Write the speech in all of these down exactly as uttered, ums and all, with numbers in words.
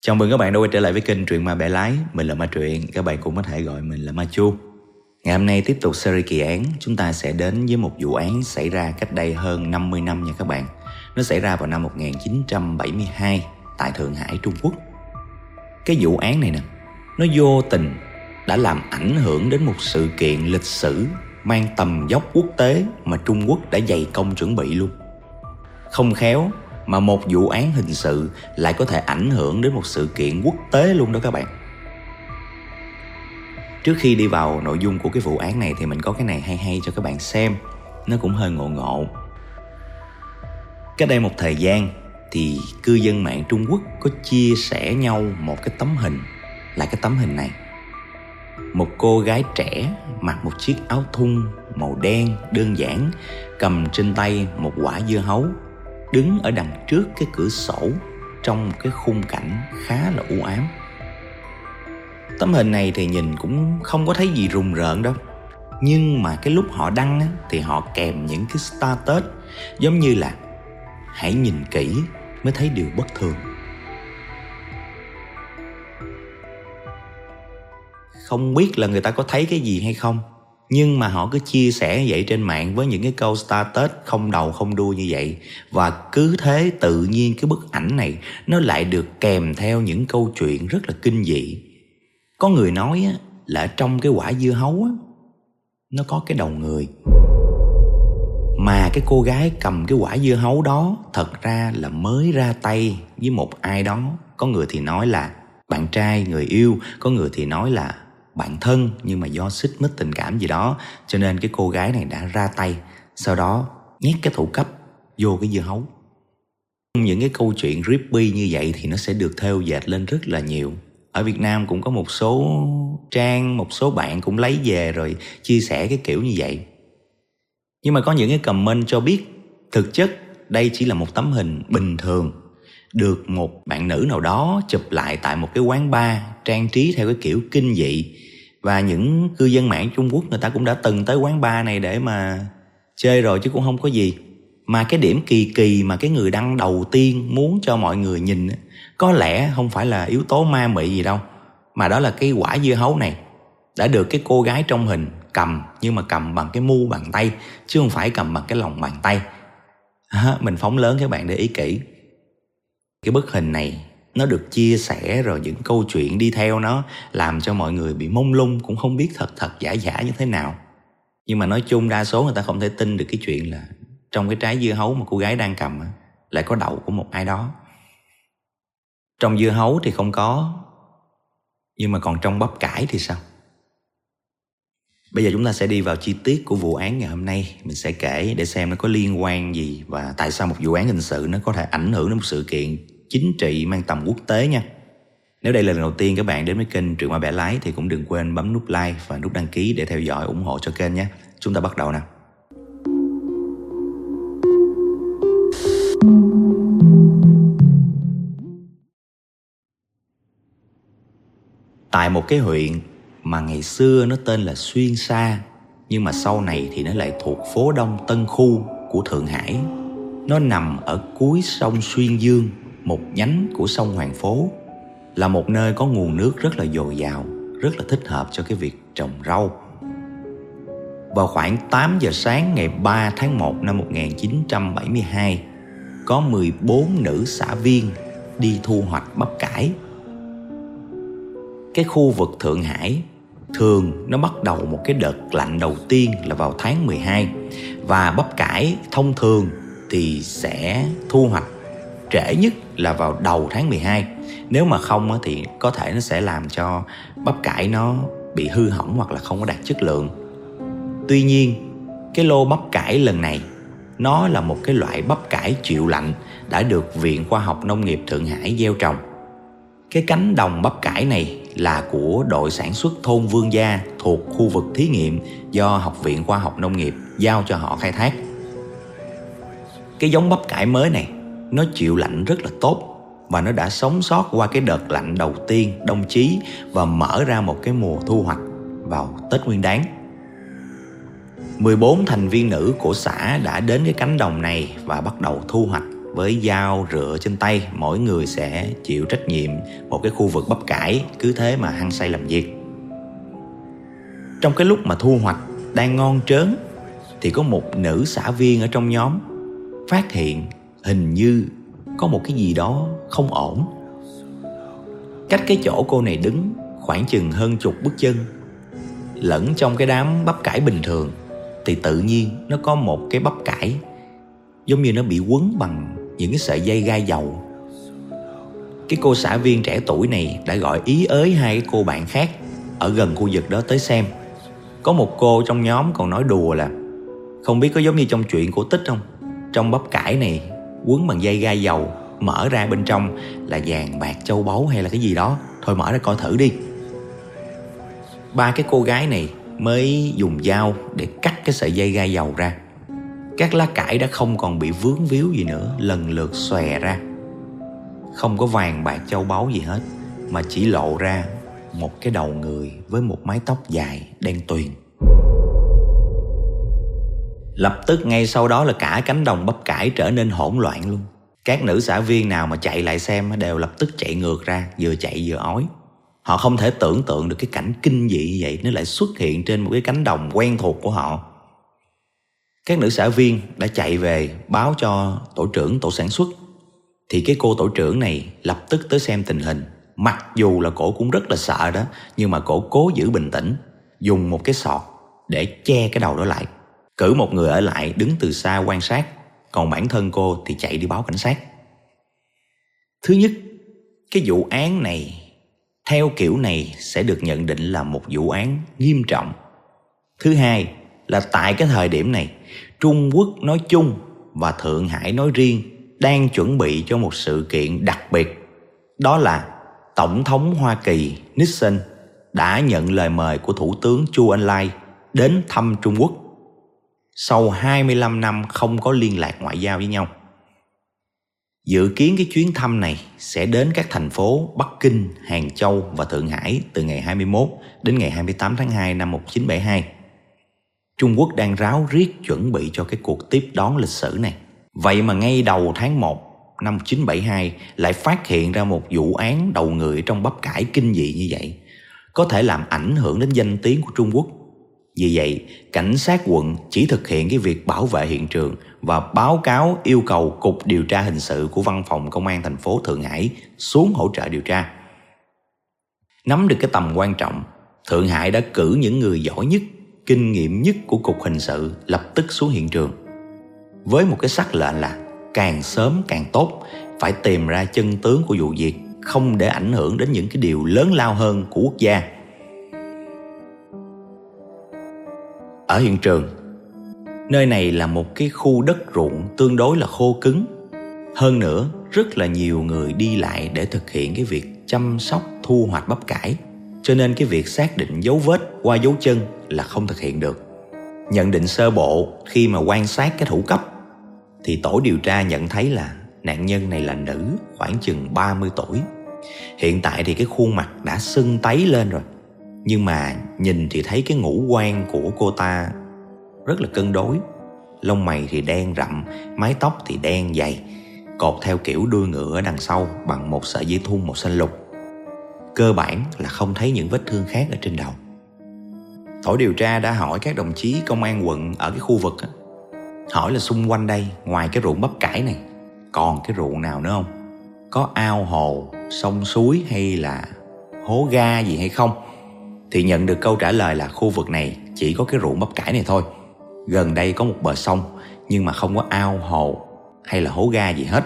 Chào mừng các bạn đã quay trở lại với kênh Truyện Ma Bẻ Lái. Mình là Ma Truyện, các bạn cũng có thể gọi mình là Ma Chu. Ngày hôm nay tiếp tục series kỳ án, chúng ta sẽ đến với một vụ án xảy ra cách đây hơn năm mươi năm nha các bạn. Nó xảy ra vào năm một nghìn chín trăm bảy mươi hai tại Thượng Hải, Trung Quốc. Cái vụ án này nè, nó vô tình đã làm ảnh hưởng đến một sự kiện lịch sử mang tầm vóc quốc tế mà Trung Quốc đã dày công chuẩn bị luôn. Không khéo mà một vụ án hình sự lại có thể ảnh hưởng đến một sự kiện quốc tế luôn đó các bạn. Trước khi đi vào nội dung của cái vụ án này thì mình có cái này hay hay cho các bạn xem. Nó cũng hơi ngộ ngộ. Cách đây một thời gian thì cư dân mạng Trung Quốc có chia sẻ nhau một cái tấm hình. Là cái tấm hình này. Một cô gái trẻ mặc một chiếc áo thun màu đen đơn giản, cầm trên tay một quả dưa hấu, đứng ở đằng trước cái cửa sổ trong một cái khung cảnh khá là u ám. Tấm hình này thì nhìn cũng không có thấy gì rùng rợn đâu. Nhưng mà cái lúc họ đăng á, thì họ kèm những cái status giống như là hãy nhìn kỹ mới thấy điều bất thường. Không biết là người ta có thấy cái gì hay không, nhưng mà họ cứ chia sẻ vậy trên mạng với những cái câu status không đầu không đuôi như vậy. Và cứ thế tự nhiên cái bức ảnh này nó lại được kèm theo những câu chuyện rất là kinh dị. Có người nói á, là trong cái quả dưa hấu á, nó có cái đầu người. Mà cái cô gái cầm cái quả dưa hấu đó thật ra là mới ra tay với một ai đó. Có người thì nói là bạn trai, người yêu. Có người thì nói là bạn thân, nhưng mà do xích mích tình cảm gì đó cho nên cái cô gái này đã ra tay, sau đó nhét cái thủ cấp vô cái dưa hấu. Những cái câu chuyện creepy như vậy thì nó sẽ được thêu dệt lên rất là nhiều. Ở Việt Nam cũng có một số trang, một số bạn cũng lấy về rồi chia sẻ cái kiểu như vậy. Nhưng mà có những cái comment cho biết thực chất đây chỉ là một tấm hình bình thường được một bạn nữ nào đó chụp lại tại một cái quán bar trang trí theo cái kiểu kinh dị. Và những cư dân mạng Trung Quốc người ta cũng đã từng tới quán bar này để mà chơi rồi chứ cũng không có gì. Mà cái điểm kỳ kỳ mà cái người đăng đầu tiên muốn cho mọi người nhìn có lẽ không phải là yếu tố ma mị gì đâu, mà đó là cái quả dưa hấu này đã được cái cô gái trong hình cầm, nhưng mà cầm bằng cái mu bàn tay chứ không phải cầm bằng cái lòng bàn tay. À, mình phóng lớn các bạn để ý kỹ. Cái bức hình này nó được chia sẻ rồi những câu chuyện đi theo nó làm cho mọi người bị mông lung, cũng không biết thật thật giả giả như thế nào. Nhưng mà nói chung đa số người ta không thể tin được cái chuyện là trong cái trái dưa hấu mà cô gái đang cầm lại có đầu của một ai đó. Trong dưa hấu thì không có, nhưng mà còn trong bắp cải thì sao? Bây giờ chúng ta sẽ đi vào chi tiết của vụ án ngày hôm nay. Mình sẽ kể để xem nó có liên quan gì và tại sao một vụ án hình sự nó có thể ảnh hưởng đến một sự kiện chính trị mang tầm quốc tế nha. Nếu đây là lần đầu tiên các bạn đến với kênh Truyện Ma Bẻ Lái thì cũng đừng quên bấm nút like và nút đăng ký để theo dõi ủng hộ cho kênh nhé. Chúng ta bắt đầu nào. Tại một cái huyện mà ngày xưa nó tên là Xuyên Sa, nhưng mà sau này thì nó lại thuộc phố Đông Tân Khu của Thượng Hải. Nó nằm ở cuối sông Xuyên Dương, một nhánh của sông Hoàng Phố, là một nơi có nguồn nước rất là dồi dào, rất là thích hợp cho cái việc trồng rau. Vào khoảng tám giờ sáng ngày ba tháng một năm một nghìn chín trăm bảy mươi hai, có mười bốn nữ xã viên đi thu hoạch bắp cải. Cái khu vực Thượng Hải thường nó bắt đầu một cái đợt lạnh đầu tiên là vào tháng mười hai. Và bắp cải thông thường thì sẽ thu hoạch trễ nhất là vào đầu tháng mười hai. Nếu mà không thì có thể nó sẽ làm cho bắp cải nó bị hư hỏng hoặc là không có đạt chất lượng. Tuy nhiên cái lô bắp cải lần này nó là một cái loại bắp cải chịu lạnh đã được Viện Khoa học Nông nghiệp Thượng Hải gieo trồng. Cái cánh đồng bắp cải này là của đội sản xuất thôn Vương Gia thuộc khu vực thí nghiệm do Học viện Khoa học Nông nghiệp giao cho họ khai thác. Cái giống bắp cải mới này nó chịu lạnh rất là tốt và nó đã sống sót qua cái đợt lạnh đầu tiên đông chí và mở ra một cái mùa thu hoạch vào Tết Nguyên Đán. mười bốn thành viên nữ của xã đã đến cái cánh đồng này và bắt đầu thu hoạch. với dao rựa trên tay, mỗi người sẽ chịu trách nhiệm một cái khu vực bắp cải, cứ thế mà hăng say làm việc. Trong cái lúc mà thu hoạch đang ngon trớn thì có một nữ xã viên ở trong nhóm phát hiện hình như có một cái gì đó không ổn. Cách cái chỗ cô này đứng khoảng chừng hơn chục bước chân, lẫn trong cái đám bắp cải bình thường, thì tự nhiên nó có một cái bắp cải giống như nó bị quấn bằng những cái sợi dây gai dầu. Cái cô xã viên trẻ tuổi này đã gọi ý ới hai cái cô bạn khác ở gần khu vực đó tới xem. Có một cô trong nhóm còn nói đùa là không biết có giống như trong chuyện cổ tích không, trong bắp cải này quấn bằng dây gai dầu, mở ra bên trong là vàng bạc châu báu hay là cái gì đó, thôi mở ra coi thử đi. Ba cái cô gái này mới dùng dao để cắt cái sợi dây gai dầu ra. Các lá cải đã không còn bị vướng víu gì nữa, lần lượt xòe ra. Không có vàng bạc châu báu gì hết, mà chỉ lộ ra một cái đầu người với một mái tóc dài đen tuyền. Lập tức ngay sau đó là cả cánh đồng bắp cải trở nên hỗn loạn luôn. Các nữ xã viên nào mà chạy lại xem đều lập tức chạy ngược ra, vừa chạy vừa ói. Họ không thể tưởng tượng được cái cảnh kinh dị như vậy nó lại xuất hiện trên một cái cánh đồng quen thuộc của họ. Các nữ xã viên đã chạy về báo cho tổ trưởng tổ sản xuất. Thì cái cô tổ trưởng này lập tức tới xem tình hình. Mặc dù là cổ cũng rất là sợ đó, nhưng mà cổ cố giữ bình tĩnh, dùng một cái sọt để che cái đầu đó lại, cử một người ở lại đứng từ xa quan sát, còn bản thân cô thì chạy đi báo cảnh sát. Thứ nhất, cái vụ án này theo kiểu này sẽ được nhận định là một vụ án nghiêm trọng. Thứ hai là tại cái thời điểm này, Trung Quốc nói chung và Thượng Hải nói riêng đang chuẩn bị cho một sự kiện đặc biệt. Đó là Tổng thống Hoa Kỳ Nixon đã nhận lời mời của Thủ tướng Chu Ân Lai đến thăm Trung Quốc sau hai mươi lăm năm không có liên lạc ngoại giao với nhau. Dự kiến cái chuyến thăm này sẽ đến các thành phố Bắc Kinh, Hàng Châu và Thượng Hải từ ngày hai mươi mốt đến ngày hai mươi tám tháng hai năm một nghìn chín trăm bảy mươi hai. Trung Quốc đang ráo riết chuẩn bị cho cái cuộc tiếp đón lịch sử này. Vậy mà ngay đầu tháng một năm một nghìn chín trăm bảy mươi hai lại phát hiện ra một vụ án đầu người trong bắp cải kinh dị như vậy, có thể làm ảnh hưởng đến danh tiếng của Trung Quốc. Vì vậy, cảnh sát quận chỉ thực hiện cái việc bảo vệ hiện trường và báo cáo yêu cầu Cục Điều tra Hình sự của Văn phòng Công an thành phố Thượng Hải xuống hỗ trợ điều tra. Nắm được cái tầm quan trọng, Thượng Hải đã cử những người giỏi nhất, kinh nghiệm nhất của Cục Hình sự lập tức xuống hiện trường, với một cái sắc lệnh là càng sớm càng tốt, phải tìm ra chân tướng của vụ việc, không để ảnh hưởng đến những cái điều lớn lao hơn của quốc gia. Ở hiện trường, nơi này là một cái khu đất ruộng tương đối là khô cứng. Hơn nữa, rất là nhiều người đi lại để thực hiện cái việc chăm sóc thu hoạch bắp cải, cho nên cái việc xác định dấu vết qua dấu chân là không thực hiện được. Nhận định sơ bộ khi mà quan sát cái thủ cấp thì tổ điều tra nhận thấy là nạn nhân này là nữ, khoảng chừng ba mươi tuổi. Hiện tại thì cái khuôn mặt đã sưng tấy lên rồi, nhưng mà nhìn thì thấy cái ngũ quan của cô ta rất là cân đối. Lông mày thì đen rậm, mái tóc thì đen dày, cột theo kiểu đuôi ngựa ở đằng sau bằng một sợi dây thun màu xanh lục. Cơ bản là không thấy những vết thương khác ở trên đầu. Tổ điều tra đã hỏi các đồng chí công an quận ở cái khu vực á, hỏi là xung quanh đây, ngoài cái ruộng bắp cải này, còn cái ruộng nào nữa không? Có ao hồ, sông suối hay là hố ga gì hay không? Thì nhận được câu trả lời là khu vực này chỉ có cái ruộng bắp cải này thôi. Gần đây có một bờ sông, nhưng mà không có ao hồ hay là hố ga gì hết.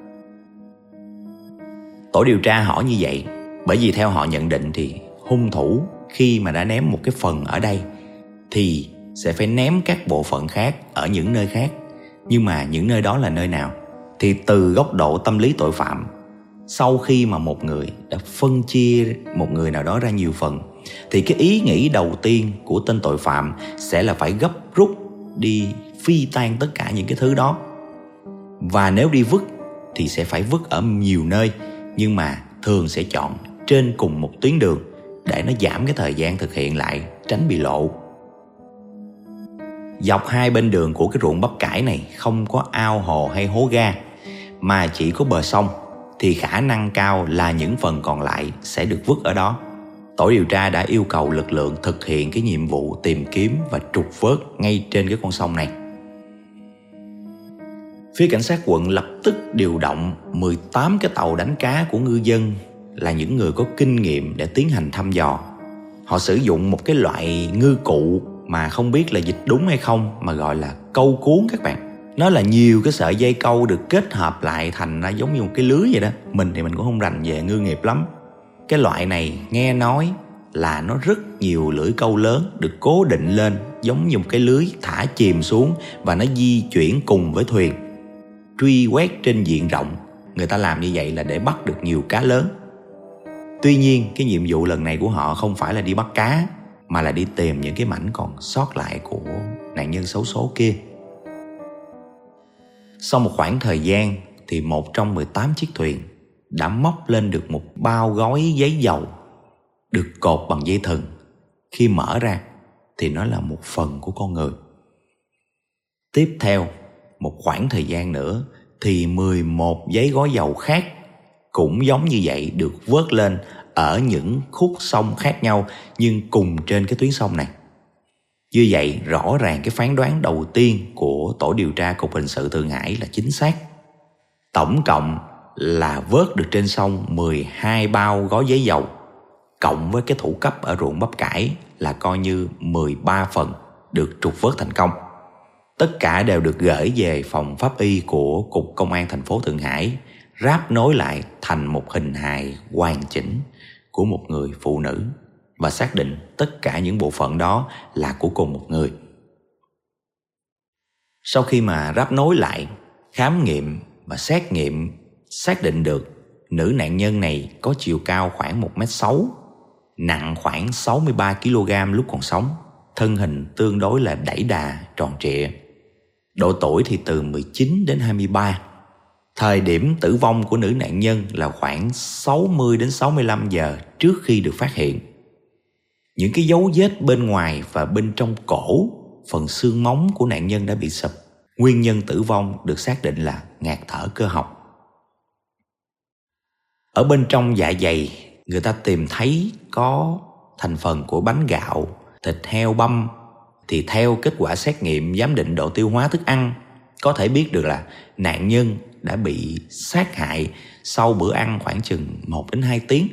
Tổ điều tra hỏi như vậy bởi vì theo họ nhận định thì hung thủ khi mà đã ném một cái phần ở đây thì sẽ phải ném các bộ phận khác ở những nơi khác. Nhưng mà những nơi đó là nơi nào? Thì từ góc độ tâm lý tội phạm, sau khi mà một người đã phân chia một người nào đó ra nhiều phần, thì cái ý nghĩ đầu tiên của tên tội phạm sẽ là phải gấp rút đi phi tan tất cả những cái thứ đó. Và nếu đi vứt thì sẽ phải vứt ở nhiều nơi, nhưng mà thường sẽ chọn trên cùng một tuyến đường để nó giảm cái thời gian thực hiện lại, tránh bị lộ. Dọc hai bên đường của cái ruộng bắp cải này không có ao hồ hay hố ga, mà chỉ có bờ sông thì khả năng cao là những phần còn lại sẽ được vứt ở đó. Tổ điều tra đã yêu cầu lực lượng thực hiện cái nhiệm vụ tìm kiếm và trục vớt ngay trên cái con sông này. Phía cảnh sát quận lập tức điều động mười tám cái tàu đánh cá của ngư dân là những người có kinh nghiệm để tiến hành thăm dò. Họ sử dụng một cái loại ngư cụ mà không biết là dịch đúng hay không mà gọi là câu cuốn các bạn. Nó là nhiều cái sợi dây câu được kết hợp lại thành ra giống như một cái lưới vậy đó. Mình thì mình cũng không rành về ngư nghiệp lắm. Cái loại này nghe nói là nó rất nhiều lưỡi câu lớn được cố định lên giống như một cái lưới thả chìm xuống và nó di chuyển cùng với thuyền. Truy quét trên diện rộng, người ta làm như vậy là để bắt được nhiều cá lớn. Tuy nhiên cái nhiệm vụ lần này của họ không phải là đi bắt cá mà là đi tìm những cái mảnh còn sót lại của nạn nhân xấu số kia. Sau một khoảng thời gian thì một trong mười tám chiếc thuyền đã móc lên được một bao gói giấy dầu được cột bằng dây thừng. Khi mở ra thì nó là một phần của con người. Tiếp theo một khoảng thời gian nữa thì mười một giấy gói dầu khác cũng giống như vậy được vớt lên ở những khúc sông khác nhau nhưng cùng trên cái tuyến sông này. Như vậy rõ ràng cái phán đoán đầu tiên của tổ điều tra Cục Hình sự Thượng Hải là chính xác. Tổng cộng là vớt được trên sông mười hai bao gói giấy dầu, cộng với cái thủ cấp ở ruộng bắp cải là coi như mười ba phần được trục vớt thành công. Tất cả đều được gửi về phòng pháp y của Cục Công an thành phố Thượng Hải, ráp nối lại thành một hình hài hoàn chỉnh của một người phụ nữ và xác định tất cả những bộ phận đó là của cùng một người. Sau khi mà ráp nối lại, khám nghiệm và xét nghiệm xác định được nữ nạn nhân này có chiều cao khoảng một mét sáu, nặng khoảng sáu mươi ba ki lô gam lúc còn sống, thân hình tương đối là đẩy đà, tròn trịa. Độ tuổi thì từ mười chín đến hai mươi ba. Thời điểm tử vong của nữ nạn nhân là khoảng sáu mươi đến sáu mươi lăm giờ trước khi được phát hiện. Những cái dấu vết bên ngoài và bên trong cổ, phần xương móng của nạn nhân đã bị sụp. Nguyên nhân tử vong được xác định là ngạt thở cơ học. Ở bên trong dạ dày, người ta tìm thấy có thành phần của bánh gạo, thịt heo băm. Thì theo kết quả xét nghiệm giám định độ tiêu hóa thức ăn, có thể biết được là nạn nhân đã bị sát hại sau bữa ăn khoảng chừng một đến hai tiếng.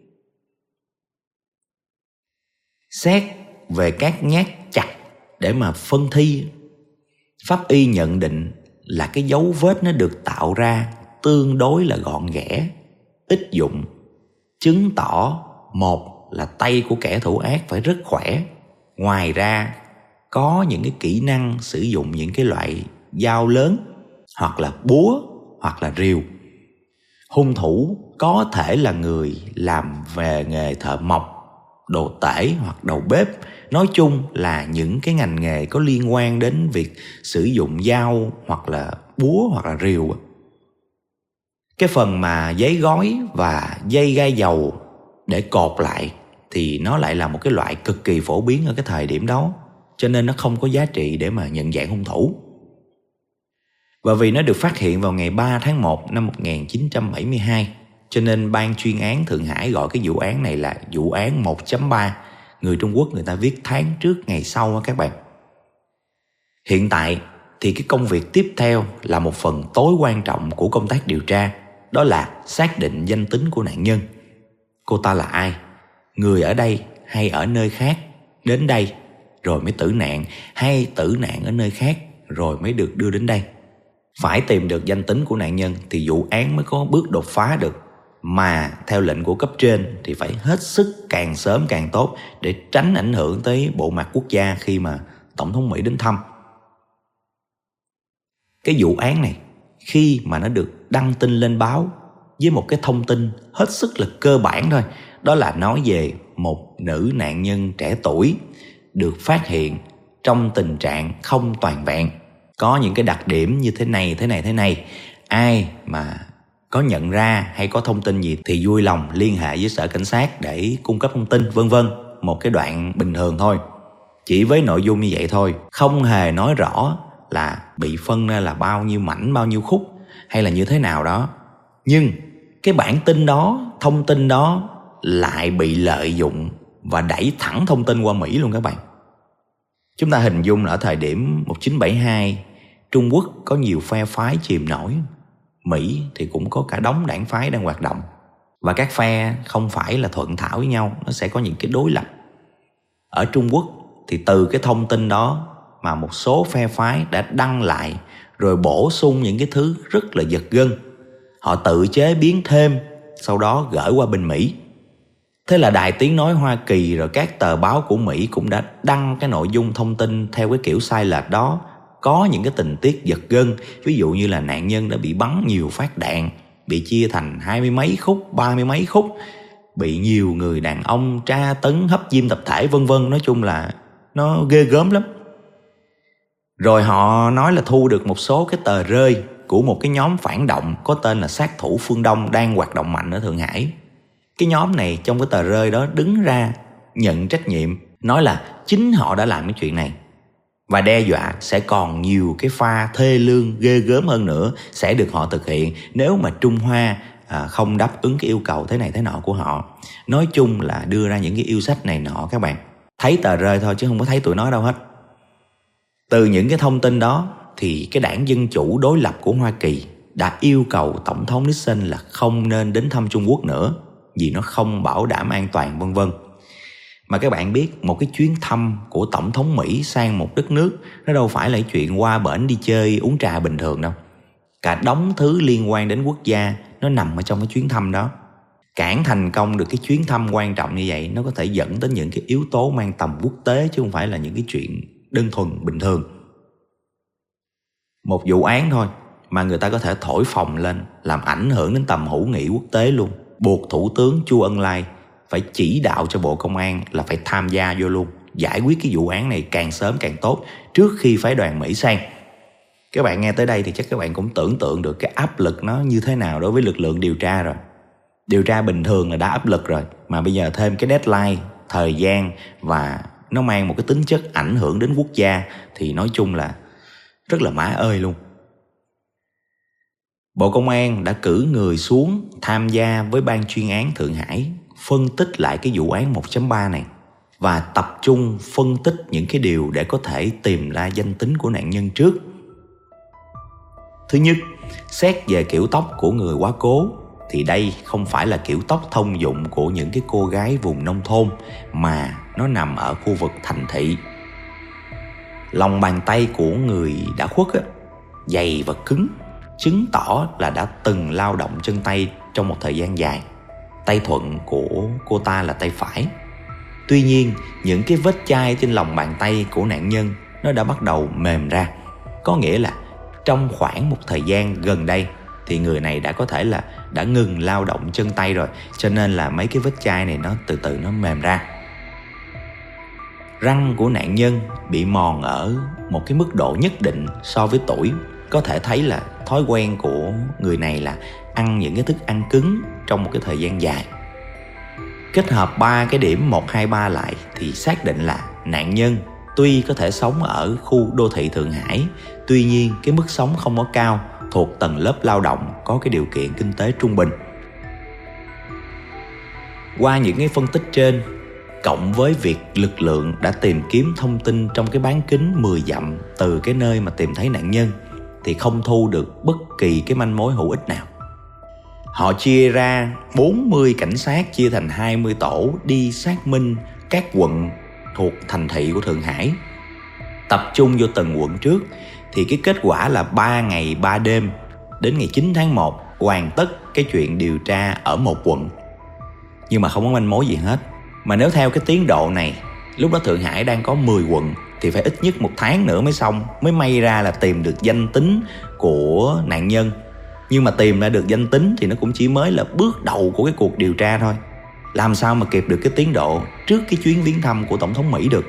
Xét về các nhát chặt để mà phân thi, pháp y nhận định là cái dấu vết nó được tạo ra tương đối là gọn ghẽ, ít dụng, chứng tỏ một là tay của kẻ thủ ác phải rất khỏe. Ngoài ra có những cái kỹ năng sử dụng những cái loại dao lớn hoặc là búa hoặc là rìu. Hung thủ có thể là người làm về nghề thợ mộc, đồ tể hoặc đầu bếp. Nói chung là những cái ngành nghề có liên quan đến việc sử dụng dao hoặc là búa hoặc là rìu. Cái phần mà giấy gói và dây gai dầu để cột lại thì nó lại là một cái loại cực kỳ phổ biến ở cái thời điểm đó, cho nên nó không có giá trị để mà nhận dạng hung thủ. Và vì nó được phát hiện vào ngày ba tháng một năm một nghìn chín trăm bảy mươi hai, cho nên ban chuyên án Thượng Hải gọi cái vụ án này là vụ án một chấm ba. Người Trung Quốc người ta viết tháng trước ngày sau đó các bạn. Hiện tại thì cái công việc tiếp theo là một phần tối quan trọng của công tác điều tra, đó là xác định danh tính của nạn nhân. Cô ta là ai? Người ở đây hay ở nơi khác đến đây rồi mới tử nạn, hay tử nạn ở nơi khác rồi mới được đưa đến đây? Phải tìm được danh tính của nạn nhân thì vụ án mới có bước đột phá được. Mà theo lệnh của cấp trên thì phải hết sức càng sớm càng tốt để tránh ảnh hưởng tới bộ mặt quốc gia khi mà Tổng thống Mỹ đến thăm. Cái vụ án này khi mà nó được đăng tin lên báo với một cái thông tin hết sức là cơ bản thôi, đó là nói về một nữ nạn nhân trẻ tuổi được phát hiện trong tình trạng không toàn vẹn, có những cái đặc điểm như thế này thế này thế này. Ai mà có nhận ra hay có thông tin gì thì vui lòng liên hệ với sở cảnh sát để cung cấp thông tin, vân vân. Một cái đoạn bình thường thôi, chỉ với nội dung như vậy thôi, không hề nói rõ là bị phân ra là bao nhiêu mảnh, bao nhiêu khúc, hay là như thế nào đó. Nhưng cái bản tin đó, thông tin đó lại bị lợi dụng và đẩy thẳng thông tin qua Mỹ luôn các bạn. Chúng ta hình dung là ở thời điểm một nghìn chín trăm bảy mươi hai, Trung Quốc có nhiều phe phái chìm nổi. Mỹ thì cũng có cả đống đảng phái đang hoạt động. Và các phe không phải là thuận thảo với nhau, nó sẽ có những cái đối lập. Ở Trung Quốc thì từ cái thông tin đó mà một số phe phái đã đăng lại rồi bổ sung những cái thứ rất là giật gân. Họ tự chế biến thêm, sau đó gửi qua bên Mỹ. Thế là Đài Tiếng Nói Hoa Kỳ rồi các tờ báo của Mỹ cũng đã đăng cái nội dung thông tin theo cái kiểu sai lệch đó, có những cái tình tiết giật gân. Ví dụ như là nạn nhân đã bị bắn nhiều phát đạn, bị chia thành hai mươi mấy khúc, ba mươi mấy khúc, bị nhiều người đàn ông tra tấn hấp diêm tập thể vân vân. Nói chung là nó ghê gớm lắm. Rồi họ nói là thu được một số cái tờ rơi của một cái nhóm phản động có tên là Sát thủ Phương Đông đang hoạt động mạnh ở Thượng Hải. Cái nhóm này trong cái tờ rơi đó đứng ra nhận trách nhiệm, nói là chính họ đã làm cái chuyện này, và đe dọa sẽ còn nhiều cái pha thê lương ghê gớm hơn nữa sẽ được họ thực hiện nếu mà Trung Hoa à, không đáp ứng cái yêu cầu thế này thế nọ của họ. Nói chung là đưa ra những cái yêu sách này nọ các bạn. Thấy tờ rơi thôi chứ không có thấy tụi nó đâu hết. Từ những cái thông tin đó thì cái đảng Dân Chủ đối lập của Hoa Kỳ đã yêu cầu Tổng thống Nixon là không nên đến thăm Trung Quốc nữa vì nó không bảo đảm an toàn vân vân. Mà các bạn biết một cái chuyến thăm của Tổng thống Mỹ sang một đất nước nó đâu phải là chuyện qua bển đi chơi uống trà bình thường đâu. Cả đống thứ liên quan đến quốc gia nó nằm ở trong cái chuyến thăm đó. Cản thành công được cái chuyến thăm quan trọng như vậy nó có thể dẫn đến những cái yếu tố mang tầm quốc tế chứ không phải là những cái chuyện đơn thuần bình thường. Một vụ án thôi mà người ta có thể thổi phồng lên làm ảnh hưởng đến tầm hữu nghị quốc tế luôn, buộc Thủ tướng Chu Ân Lai phải chỉ đạo cho Bộ Công an là phải tham gia vô luôn, giải quyết cái vụ án này càng sớm càng tốt trước khi phái đoàn Mỹ sang. Các bạn nghe tới đây thì chắc các bạn cũng tưởng tượng được cái áp lực nó như thế nào đối với lực lượng điều tra rồi. Điều tra bình thường là đã áp lực rồi, mà bây giờ thêm cái deadline, thời gian và nó mang một cái tính chất ảnh hưởng đến quốc gia thì nói chung là rất là má ơi luôn. Bộ Công an đã cử người xuống tham gia với ban chuyên án Thượng Hải phân tích lại cái vụ án một chấm ba này và tập trung phân tích những cái điều để có thể tìm ra danh tính của nạn nhân trước. Thứ nhất, xét về kiểu tóc của người quá cố thì đây không phải là kiểu tóc thông dụng của những cái cô gái vùng nông thôn mà nó nằm ở khu vực thành thị. Lòng bàn tay của người đã khuất á, dày và cứng, chứng tỏ là đã từng lao động chân tay trong một thời gian dài. Tay thuận của cô ta là tay phải. Tuy nhiên, những cái vết chai trên lòng bàn tay của nạn nhân nó đã bắt đầu mềm ra. Có nghĩa là trong khoảng một thời gian gần đây thì người này đã có thể là đã ngừng lao động chân tay rồi, cho nên là mấy cái vết chai này nó từ từ nó mềm ra. Răng của nạn nhân bị mòn ở một cái mức độ nhất định so với tuổi. Có thể thấy là thói quen của người này là ăn những cái thức ăn cứng trong một cái thời gian dài. Kết hợp ba cái điểm một, hai, ba lại thì xác định là nạn nhân tuy có thể sống ở khu đô thị Thượng Hải, tuy nhiên cái mức sống không có cao, thuộc tầng lớp lao động có cái điều kiện kinh tế trung bình. Qua những cái phân tích trên, cộng với việc lực lượng đã tìm kiếm thông tin trong cái bán kính mười dặm từ cái nơi mà tìm thấy nạn nhân, thì không thu được bất kỳ cái manh mối hữu ích nào. Họ chia ra bốn mươi cảnh sát chia thành hai mươi tổ đi xác minh các quận thuộc thành thị của Thượng Hải. Tập trung vô từng quận trước thì cái kết quả là ba ngày ba đêm đến ngày chín tháng một hoàn tất cái chuyện điều tra ở một quận. Nhưng mà không có manh mối gì hết. Mà nếu theo cái tiến độ này, lúc đó Thượng Hải đang có mười quận thì phải ít nhất một tháng nữa mới xong, mới may ra là tìm được danh tính của nạn nhân. Nhưng mà tìm ra được danh tính thì nó cũng chỉ mới là bước đầu của cái cuộc điều tra thôi. Làm sao mà kịp được cái tiến độ trước cái chuyến viếng thăm của Tổng thống Mỹ được.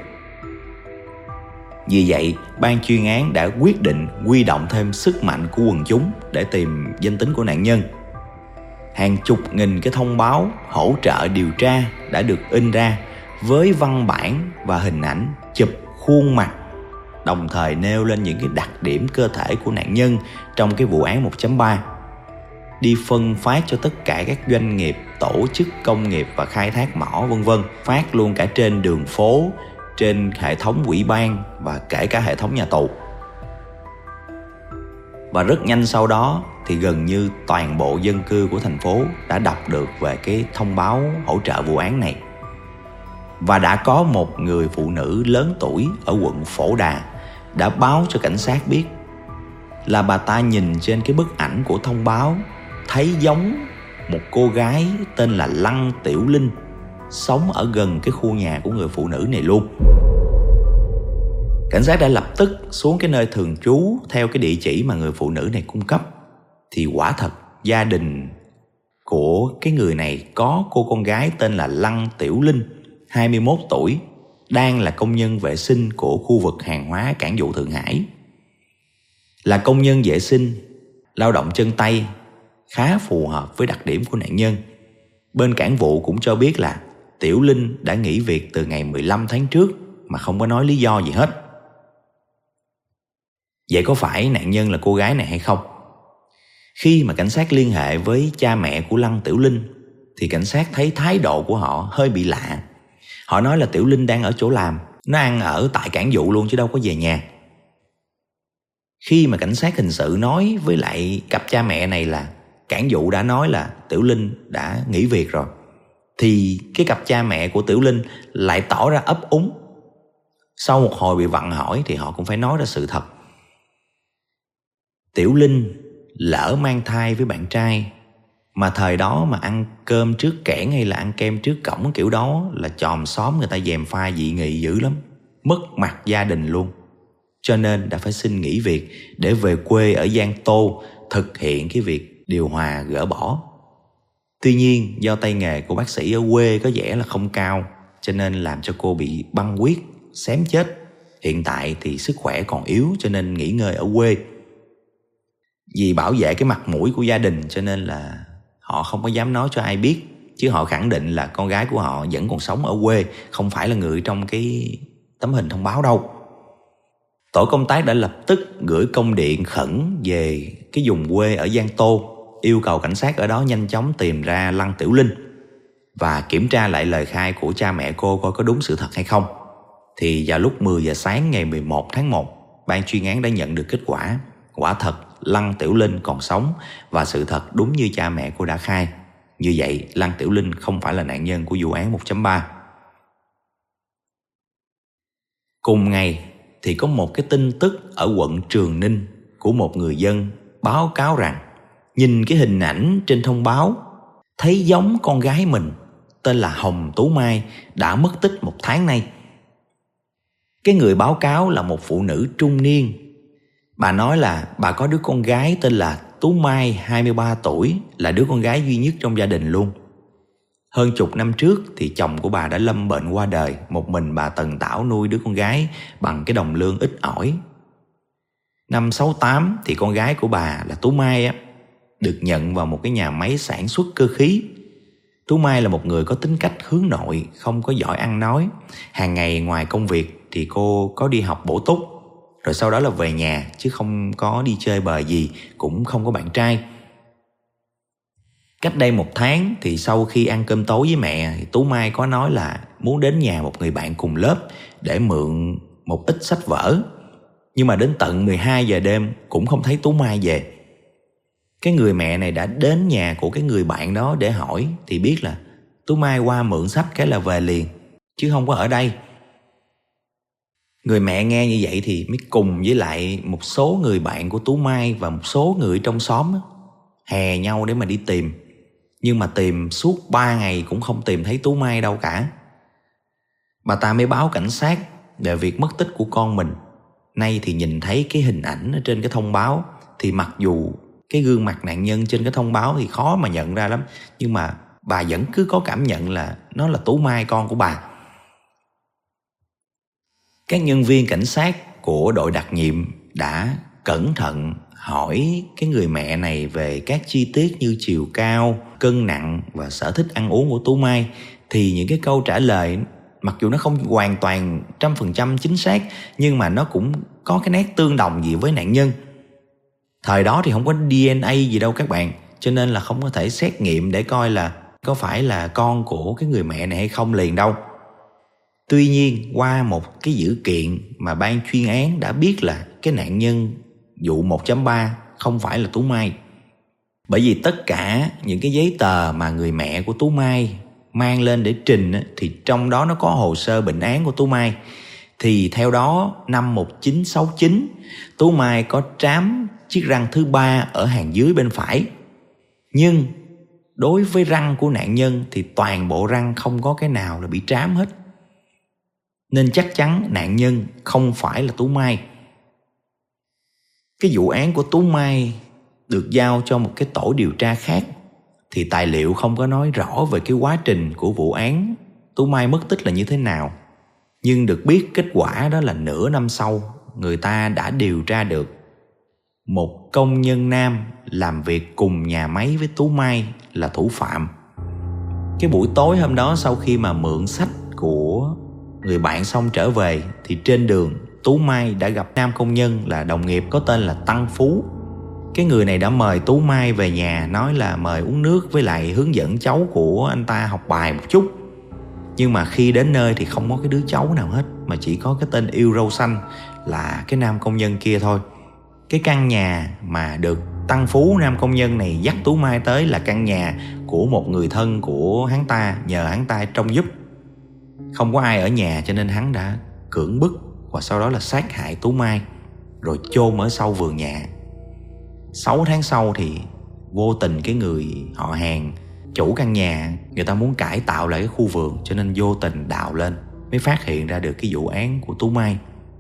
Vì vậy, ban chuyên án đã quyết định huy động thêm sức mạnh của quần chúng để tìm danh tính của nạn nhân. Hàng chục nghìn cái thông báo hỗ trợ điều tra đã được in ra với văn bản và hình ảnh chụp khuôn mặt đồng thời nêu lên những cái đặc điểm cơ thể của nạn nhân trong cái vụ án một chấm ba, đi phân phát cho tất cả các doanh nghiệp, tổ chức công nghiệp và khai thác mỏ vân vân, phát luôn cả trên đường phố, trên hệ thống ủy ban và kể cả hệ thống nhà tù. Và rất nhanh sau đó thì gần như toàn bộ dân cư của thành phố đã đọc được về cái thông báo hỗ trợ vụ án này. Và đã có một người phụ nữ lớn tuổi ở quận Phổ Đà đã báo cho cảnh sát biết là bà ta nhìn trên cái bức ảnh của thông báo thấy giống một cô gái tên là Lăng Tiểu Linh sống ở gần cái khu nhà của người phụ nữ này luôn. Cảnh sát đã lập tức xuống cái nơi thường trú theo cái địa chỉ mà người phụ nữ này cung cấp. Thì quả thật gia đình của cái người này có cô con gái tên là Lăng Tiểu Linh, hai mươi mốt tuổi, đang là công nhân vệ sinh của khu vực hàng hóa cảng vụ Thượng Hải. Là công nhân vệ sinh, lao động chân tay, khá phù hợp với đặc điểm của nạn nhân. Bên cảng vụ cũng cho biết là Tiểu Linh đã nghỉ việc từ ngày mười lăm tháng trước mà không có nói lý do gì hết. Vậy có phải nạn nhân là cô gái này hay không? Khi mà cảnh sát liên hệ với cha mẹ của Lăng Tiểu Linh thì cảnh sát thấy thái độ của họ hơi bị lạ. Họ nói là Tiểu Linh đang ở chỗ làm, nó ăn ở tại cảng vụ luôn chứ đâu có về nhà. Khi mà cảnh sát hình sự nói với lại cặp cha mẹ này là cảng vụ đã nói là Tiểu Linh đã nghỉ việc rồi, thì cái cặp cha mẹ của Tiểu Linh lại tỏ ra ấp úng. Sau một hồi bị vặn hỏi thì họ cũng phải nói ra sự thật. Tiểu Linh lỡ mang thai với bạn trai, mà thời đó mà ăn cơm trước kẽn hay là ăn kem trước cổng kiểu đó là chòm xóm người ta dèm pha dị nghị dữ lắm, mất mặt gia đình luôn. Cho nên đã phải xin nghỉ việc để về quê ở Giang Tô thực hiện cái việc điều hòa gỡ bỏ. Tuy nhiên do tay nghề của bác sĩ ở quê có vẻ là không cao, cho nên làm cho cô bị băng huyết, xém chết. Hiện tại thì sức khỏe còn yếu cho nên nghỉ ngơi ở quê. Vì bảo vệ cái mặt mũi của gia đình cho nên là họ không có dám nói cho ai biết, chứ họ khẳng định là con gái của họ vẫn còn sống ở quê, không phải là người trong cái tấm hình thông báo đâu. Tổ công tác đã lập tức gửi công điện khẩn về cái vùng quê ở Giang Tô, yêu cầu cảnh sát ở đó nhanh chóng tìm ra Lăng Tiểu Linh và kiểm tra lại lời khai của cha mẹ cô coi có đúng sự thật hay không. Thì vào lúc mười giờ sáng ngày mười một tháng một, ban chuyên án đã nhận được kết quả. Quả thật Lăng Tiểu Linh còn sống và sự thật đúng như cha mẹ cô đã khai. Như vậy Lăng Tiểu Linh không phải là nạn nhân của vụ án một chấm ba. Cùng ngày thì có một cái tin tức ở quận Trường Ninh của một người dân báo cáo rằng nhìn cái hình ảnh trên thông báo thấy giống con gái mình tên là Hồng Tú Mai đã mất tích một tháng nay. Cái người báo cáo là một phụ nữ trung niên. Bà nói là bà có đứa con gái tên là Tú Mai, hai mươi ba tuổi, là đứa con gái duy nhất trong gia đình luôn. Hơn chục năm trước thì chồng của bà đã lâm bệnh qua đời, một mình bà tần tảo nuôi đứa con gái bằng cái đồng lương ít ỏi. Năm sáu tám thì con gái của bà là Tú Mai á, được nhận vào một cái nhà máy sản xuất cơ khí. Tú Mai là một người có tính cách hướng nội, không có giỏi ăn nói. Hàng ngày ngoài công việc thì cô có đi học bổ túc, rồi sau đó là về nhà chứ không có đi chơi bời gì, cũng không có bạn trai. Cách đây một tháng thì sau khi ăn cơm tối với mẹ thì Tú Mai có nói là muốn đến nhà một người bạn cùng lớp để mượn một ít sách vở. Nhưng mà đến tận mười hai giờ đêm cũng không thấy Tú Mai về. Cái người mẹ này đã đến nhà của cái người bạn đó để hỏi thì biết là Tú Mai qua mượn sách cái là về liền, chứ không có ở đây. Người mẹ nghe như vậy thì mới cùng với lại một số người bạn của Tú Mai và một số người trong xóm đó, hè nhau để mà đi tìm. Nhưng mà tìm suốt ba ngày cũng không tìm thấy Tú Mai đâu cả. Bà ta mới báo cảnh sát về việc mất tích của con mình. Nay thì nhìn thấy cái hình ảnh ở trên cái thông báo, thì mặc dù cái gương mặt nạn nhân trên cái thông báo thì khó mà nhận ra lắm, nhưng mà bà vẫn cứ có cảm nhận là nó là Tú Mai, con của bà. Các nhân viên cảnh sát của đội đặc nhiệm đã cẩn thận hỏi cái người mẹ này về các chi tiết như chiều cao, cân nặng và sở thích ăn uống của Tú Mai. Thì những cái câu trả lời Mặc dù nó không hoàn toàn trăm phần trăm chính xác, nhưng mà nó cũng có cái nét tương đồng gì với nạn nhân. Thời đó thì không có đê en a gì đâu các bạn, cho nên là không có thể xét nghiệm để coi là có phải là con của cái người mẹ này hay không liền đâu. Tuy nhiên qua một cái dữ kiện mà ban chuyên án đã biết là cái nạn nhân vụ một chấm ba không phải là Tú Mai. Bởi vì tất cả những cái giấy tờ mà người mẹ của Tú Mai mang lên để trình thì trong đó nó có hồ sơ bệnh án của Tú Mai. Thì theo đó năm một nghìn chín trăm sáu mươi chín, Tú Mai có trám chiếc răng thứ ba ở hàng dưới bên phải. Nhưng đối với răng của nạn nhân thì toàn bộ răng không có cái nào là bị trám hết. Nên chắc chắn nạn nhân không phải là Tú Mai. Cái vụ án của Tú Mai được giao cho một cái tổ điều tra khác, thì tài liệu không có nói rõ về cái quá trình của vụ án Tú Mai mất tích là như thế nào. Nhưng được biết kết quả đó là nửa năm sau, người ta đã điều tra được một công nhân nam làm việc cùng nhà máy với Tú Mai là thủ phạm. Cái buổi tối hôm đó, sau khi mà mượn sách của người bạn xong trở về, thì trên đường Tú Mai đã gặp nam công nhân là đồng nghiệp có tên là Tăng Phú. Cái người này đã mời Tú Mai về nhà, nói là mời uống nước với lại hướng dẫn cháu của anh ta học bài một chút. Nhưng mà khi đến nơi thì không có cái đứa cháu nào hết, mà chỉ có cái tên yêu râu xanh là cái nam công nhân kia thôi. Cái căn nhà mà được Tăng Phú, nam công nhân này, dắt Tú Mai tới là căn nhà của một người thân của hắn ta, nhờ hắn ta trông giúp. Không có ai ở nhà cho nên hắn đã cưỡng bức và sau đó là sát hại Tú Mai rồi chôn ở sau vườn nhà. Sáu tháng sau thì vô tình cái người họ hàng chủ căn nhà, người ta muốn cải tạo lại cái khu vườn, cho nên vô tình đào lên mới phát hiện ra được cái vụ án của Tú Mai.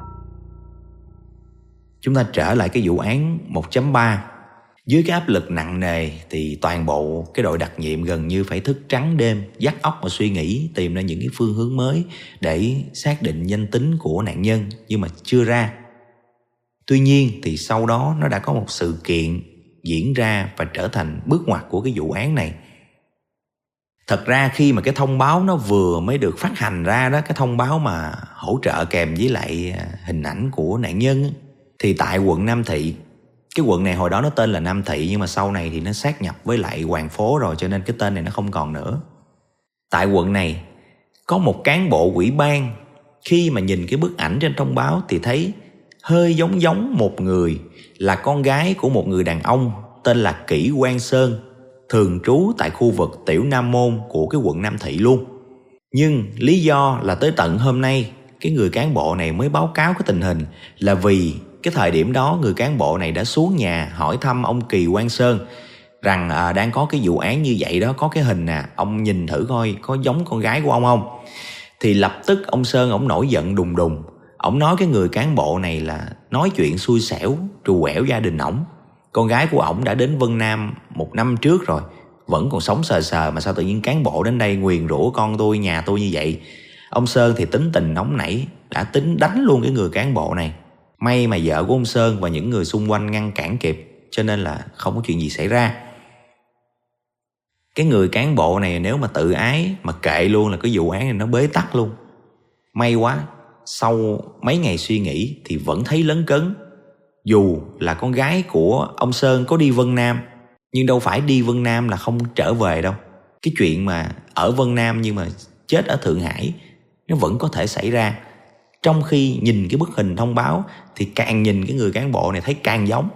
Chúng ta trở lại cái vụ án một chấm ba. Dưới cái áp lực nặng nề thì toàn bộ cái đội đặc nhiệm gần như phải thức trắng đêm, dắt óc mà suy nghĩ, tìm ra những cái phương hướng mới để xác định danh tính của nạn nhân, nhưng mà chưa ra. Tuy nhiên thì sau đó nó đã có một sự kiện diễn ra và trở thành bước ngoặt của cái vụ án này. Thật ra khi mà cái thông báo nó vừa mới được phát hành ra đó, cái thông báo mà hỗ trợ kèm với lại hình ảnh của nạn nhân, thì tại quận Nam Thị, cái quận này hồi đó nó tên là Nam Thị, nhưng mà sau này thì nó sát nhập với lại Hoàng Phố rồi, cho nên cái tên này nó không còn nữa. Tại quận này có một cán bộ ủy ban, khi mà nhìn cái bức ảnh trên thông báo thì thấy hơi giống giống một người, là con gái của một người đàn ông tên là Kỷ Quang Sơn, thường trú tại khu vực Tiểu Nam Môn của cái quận Nam Thị luôn. Nhưng lý do là tới tận hôm nay cái người cán bộ này mới báo cáo cái tình hình, là vì cái thời điểm đó người cán bộ này đã xuống nhà hỏi thăm ông Kỳ Quang Sơn rằng à, đang có cái vụ án như vậy đó, có cái hình nè, ông nhìn thử coi có giống con gái của ông không. Thì lập tức ông Sơn ổng nổi giận đùng đùng. Ổng nói cái người cán bộ này là nói chuyện xui xẻo, trù quẻo gia đình ổng. Con gái của ổng đã đến Vân Nam một năm trước rồi, vẫn còn sống sờ sờ, mà sao tự nhiên cán bộ đến đây nguyền rủa con tôi, nhà tôi như vậy. Ông Sơn thì tính tình nóng nảy, đã tính đánh luôn cái người cán bộ này. May mà vợ của ông Sơn và những người xung quanh ngăn cản kịp, cho nên là không có chuyện gì xảy ra. Cái người cán bộ này nếu mà tự ái mà kệ luôn là cái vụ án này nó bế tắc luôn. May quá, sau mấy ngày suy nghĩ thì vẫn thấy lấn cấn. Dù là con gái của ông Sơn có đi Vân Nam, nhưng đâu phải đi Vân Nam là không trở về đâu. Cái chuyện mà ở Vân Nam nhưng mà chết ở Thượng Hải nó vẫn có thể xảy ra. Trong khi nhìn cái bức hình thông báo thì càng nhìn cái người cán bộ này thấy càng giống.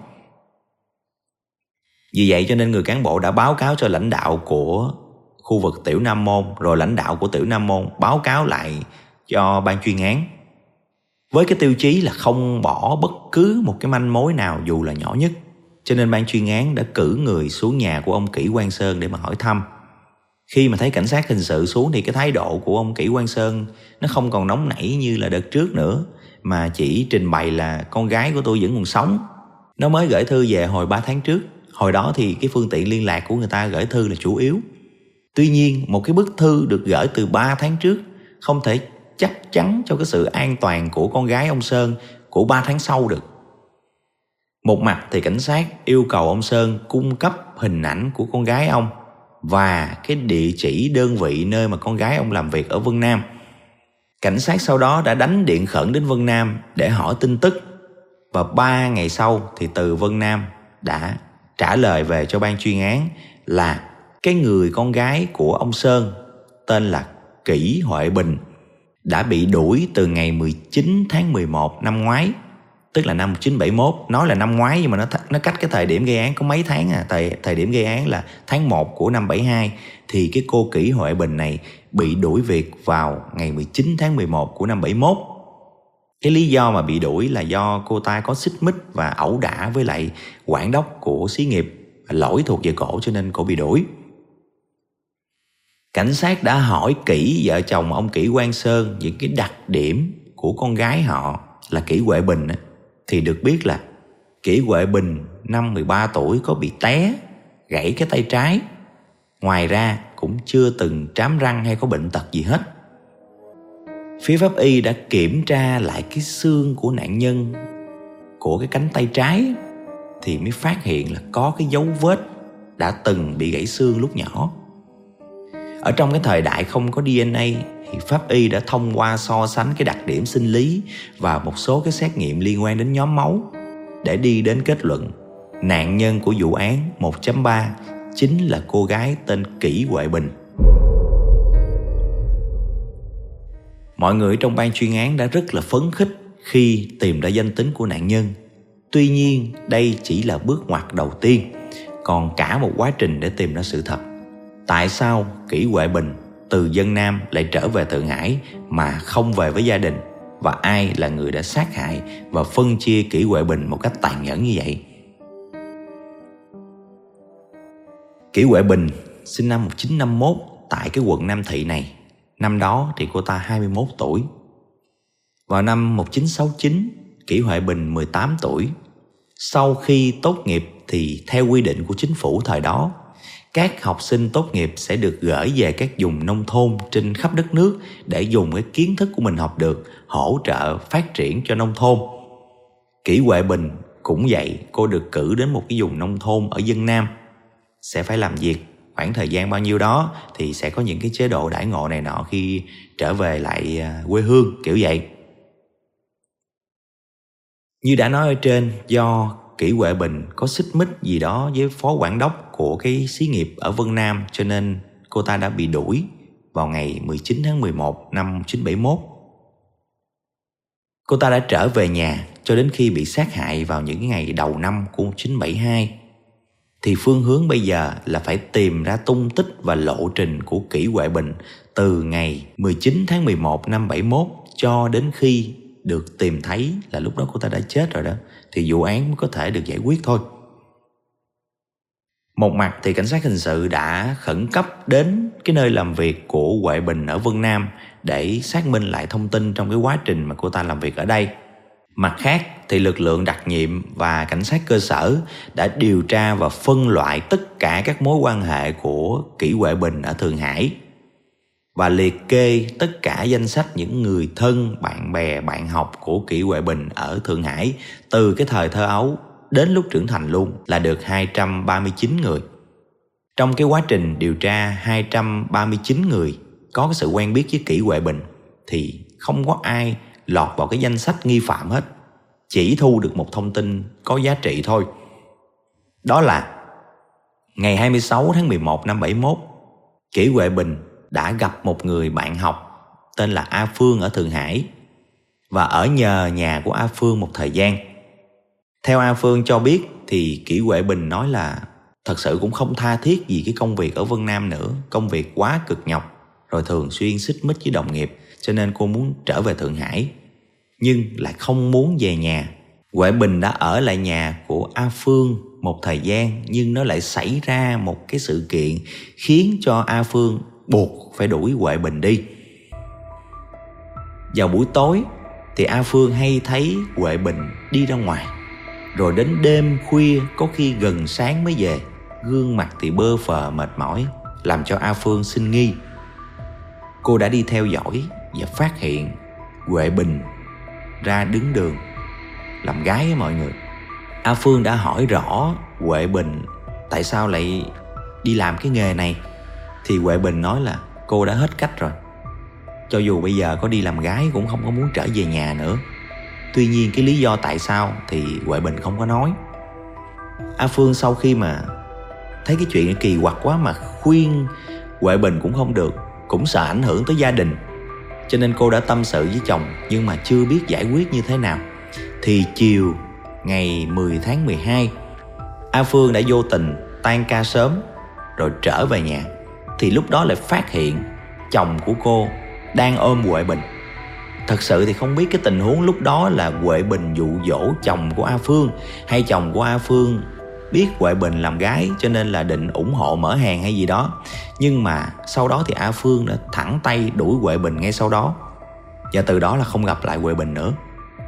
Vì vậy cho nên người cán bộ đã báo cáo cho lãnh đạo của khu vực Tiểu Nam Môn, rồi lãnh đạo của Tiểu Nam Môn báo cáo lại cho ban chuyên án, với cái tiêu chí là không bỏ bất cứ một cái manh mối nào dù là nhỏ nhất. Cho nên ban chuyên án đã cử người xuống nhà của ông Kỷ Quang Sơn để mà hỏi thăm. Khi mà thấy cảnh sát hình sự xuống thì cái thái độ của ông Kỷ Quang Sơn nó không còn nóng nảy như là đợt trước nữa, mà chỉ trình bày là con gái của tôi vẫn còn sống. Nó mới gửi thư về hồi ba tháng trước. Hồi đó thì cái phương tiện liên lạc của người ta gửi thư là chủ yếu. Tuy nhiên một cái bức thư được gửi từ ba tháng trước không thể chắc chắn cho cái sự an toàn của con gái ông Sơn của ba tháng sau được. Một mặt thì cảnh sát yêu cầu ông Sơn cung cấp hình ảnh của con gái ông và cái địa chỉ đơn vị nơi mà con gái ông làm việc ở Vân Nam. Cảnh sát sau đó đã đánh điện khẩn đến Vân Nam để hỏi tin tức. Và ba ngày sau thì từ Vân Nam đã trả lời về cho ban chuyên án là cái người con gái của ông Sơn tên là Kỷ Huệ Bình đã bị đuổi từ ngày mười chín tháng mười một năm ngoái, tức là năm một nghìn chín trăm bảy mươi mốt. Nói là năm ngoái nhưng mà nó nó cách cái thời điểm gây án có mấy tháng à. Thời, thời điểm gây án là tháng một của năm bảy mươi hai. Thì cái cô Kỷ Huệ Bình này bị đuổi việc vào ngày mười chín tháng mười một của năm bảy mươi mốt. Cái lý do mà bị đuổi là do cô ta có xích mích và ẩu đả với lại quản đốc của xí nghiệp, lỗi thuộc về cổ cho nên cổ bị đuổi. Cảnh sát đã hỏi kỹ vợ chồng ông Kỷ Quang Sơn những cái đặc điểm của con gái họ là Kỷ Huệ Bình, thì được biết là Kỷ Huệ Bình năm mười ba tuổi có bị té, gãy cái tay trái. Ngoài ra cũng chưa từng trám răng hay có bệnh tật gì hết. Phía pháp y đã kiểm tra lại cái xương của nạn nhân của cái cánh tay trái thì mới phát hiện là có cái dấu vết đã từng bị gãy xương lúc nhỏ. Ở trong cái thời đại không có đê en a thì pháp y đã thông qua so sánh cái đặc điểm sinh lý và một số cái xét nghiệm liên quan đến nhóm máu để đi đến kết luận nạn nhân của vụ án một chấm ba chính là cô gái tên Kỷ Huệ Bình. Mọi người trong ban chuyên án đã rất là phấn khích khi tìm ra danh tính của nạn nhân. Tuy nhiên đây chỉ là bước ngoặt đầu tiên, còn cả một quá trình để tìm ra sự thật. Tại sao Kỷ Huệ Bình từ Vân Nam lại trở về Thượng Hải mà không về với gia đình? Và ai là người đã sát hại và phân chia Kỷ Huệ Bình một cách tàn nhẫn như vậy? Kỷ Huệ Bình sinh năm một nghìn chín trăm năm mươi mốt tại cái quận Nam Thị này. Năm đó thì cô ta hai mươi mốt tuổi. Vào năm một nghìn chín trăm sáu mươi chín, Kỷ Huệ Bình mười tám tuổi. Sau khi tốt nghiệp thì theo quy định của chính phủ thời đó, các học sinh tốt nghiệp sẽ được gửi về các vùng nông thôn trên khắp đất nước để dùng cái kiến thức của mình học được hỗ trợ phát triển cho nông thôn. Kỷ Huệ Bình cũng vậy, cô được cử đến một cái vùng nông thôn ở Vân Nam, sẽ phải làm việc khoảng thời gian bao nhiêu đó thì sẽ có những cái chế độ đãi ngộ này nọ khi trở về lại quê hương, kiểu vậy. Như đã nói ở trên, do Kỷ Huệ Bình có xích mích gì đó với phó quản đốc của cái xí nghiệp ở Vân Nam cho nên cô ta đã bị đuổi vào ngày mười chín tháng mười một năm một nghìn chín trăm bảy mươi mốt. Cô ta đã trở về nhà cho đến khi bị sát hại vào những cái ngày đầu năm của một nghìn chín trăm bảy mươi hai. Thì phương hướng bây giờ là phải tìm ra tung tích và lộ trình của Kỷ Huệ Bình từ ngày mười chín tháng mười một năm bảy mươi mốt cho đến khi được tìm thấy là lúc đó cô ta đã chết rồi đó, thì vụ án mới có thể được giải quyết thôi. Một mặt thì cảnh sát hình sự đã khẩn cấp đến cái nơi làm việc của Huệ Bình ở Vân Nam để xác minh lại thông tin trong cái quá trình mà cô ta làm việc ở đây. Mặt khác thì lực lượng đặc nhiệm và cảnh sát cơ sở đã điều tra và phân loại tất cả các mối quan hệ của Kỷ Huệ Bình ở Thượng Hải và liệt kê tất cả danh sách những người thân, bạn bè, bạn học của Kỷ Huệ Bình ở Thượng Hải từ cái thời thơ ấu đến lúc trưởng thành luôn là được hai trăm ba mươi chín người. Trong cái quá trình điều tra hai trăm ba mươi chín người có cái sự quen biết với Kỷ Huệ Bình thì không có ai lọt vào cái danh sách nghi phạm hết, chỉ thu được một thông tin có giá trị thôi. Đó là ngày hai mươi sáu tháng mười một năm bảy mươi mốt, Kỷ Huệ Bình đã gặp một người bạn học tên là A Phương ở Thượng Hải và ở nhờ nhà của A Phương một thời gian. Theo A Phương cho biết thì Kỷ Huệ Bình nói là thật sự cũng không tha thiết gì cái công việc ở Vân Nam nữa, công việc quá cực nhọc, rồi thường xuyên xích mích với đồng nghiệp, cho nên cô muốn trở về Thượng Hải, nhưng lại không muốn về nhà. Huệ Bình đã ở lại nhà của A Phương một thời gian, nhưng nó lại xảy ra một cái sự kiện khiến cho A Phương buộc phải đuổi Huệ Bình đi. Vào buổi tối thì A Phương hay thấy Huệ Bình đi ra ngoài, rồi đến đêm khuya có khi gần sáng mới về, gương mặt thì bơ phờ mệt mỏi, làm cho A Phương sinh nghi. Cô đã đi theo dõi và phát hiện Huệ Bình ra đứng đường làm gái với mọi người. A Phương đã hỏi rõ Huệ Bình tại sao lại đi làm cái nghề này, thì Huệ Bình nói là cô đã hết cách rồi. cho dù bây giờ có đi làm gái cũng không có muốn trở về nhà nữa. Tuy nhiên cái lý do tại sao thì Huệ Bình không có nói. A Phương sau khi mà thấy cái chuyện kỳ quặc quá mà khuyên Huệ Bình cũng không được, cũng sợ ảnh hưởng tới gia đình, cho nên cô đã tâm sự với chồng nhưng mà chưa biết giải quyết như thế nào. Thì chiều ngày mười tháng mười hai, A Phương đã vô tình tan ca sớm rồi trở về nhà. Thì lúc đó lại phát hiện chồng của cô đang ôm Huệ Bình. Thật sự thì không biết cái tình huống lúc đó là Huệ Bình dụ dỗ chồng của A Phương, hay chồng của A Phương biết Huệ Bình làm gái cho nên là định ủng hộ mở hàng hay gì đó. Nhưng mà sau đó thì A Phương đã thẳng tay đuổi Huệ Bình ngay sau đó, và từ đó là không gặp lại Huệ Bình nữa.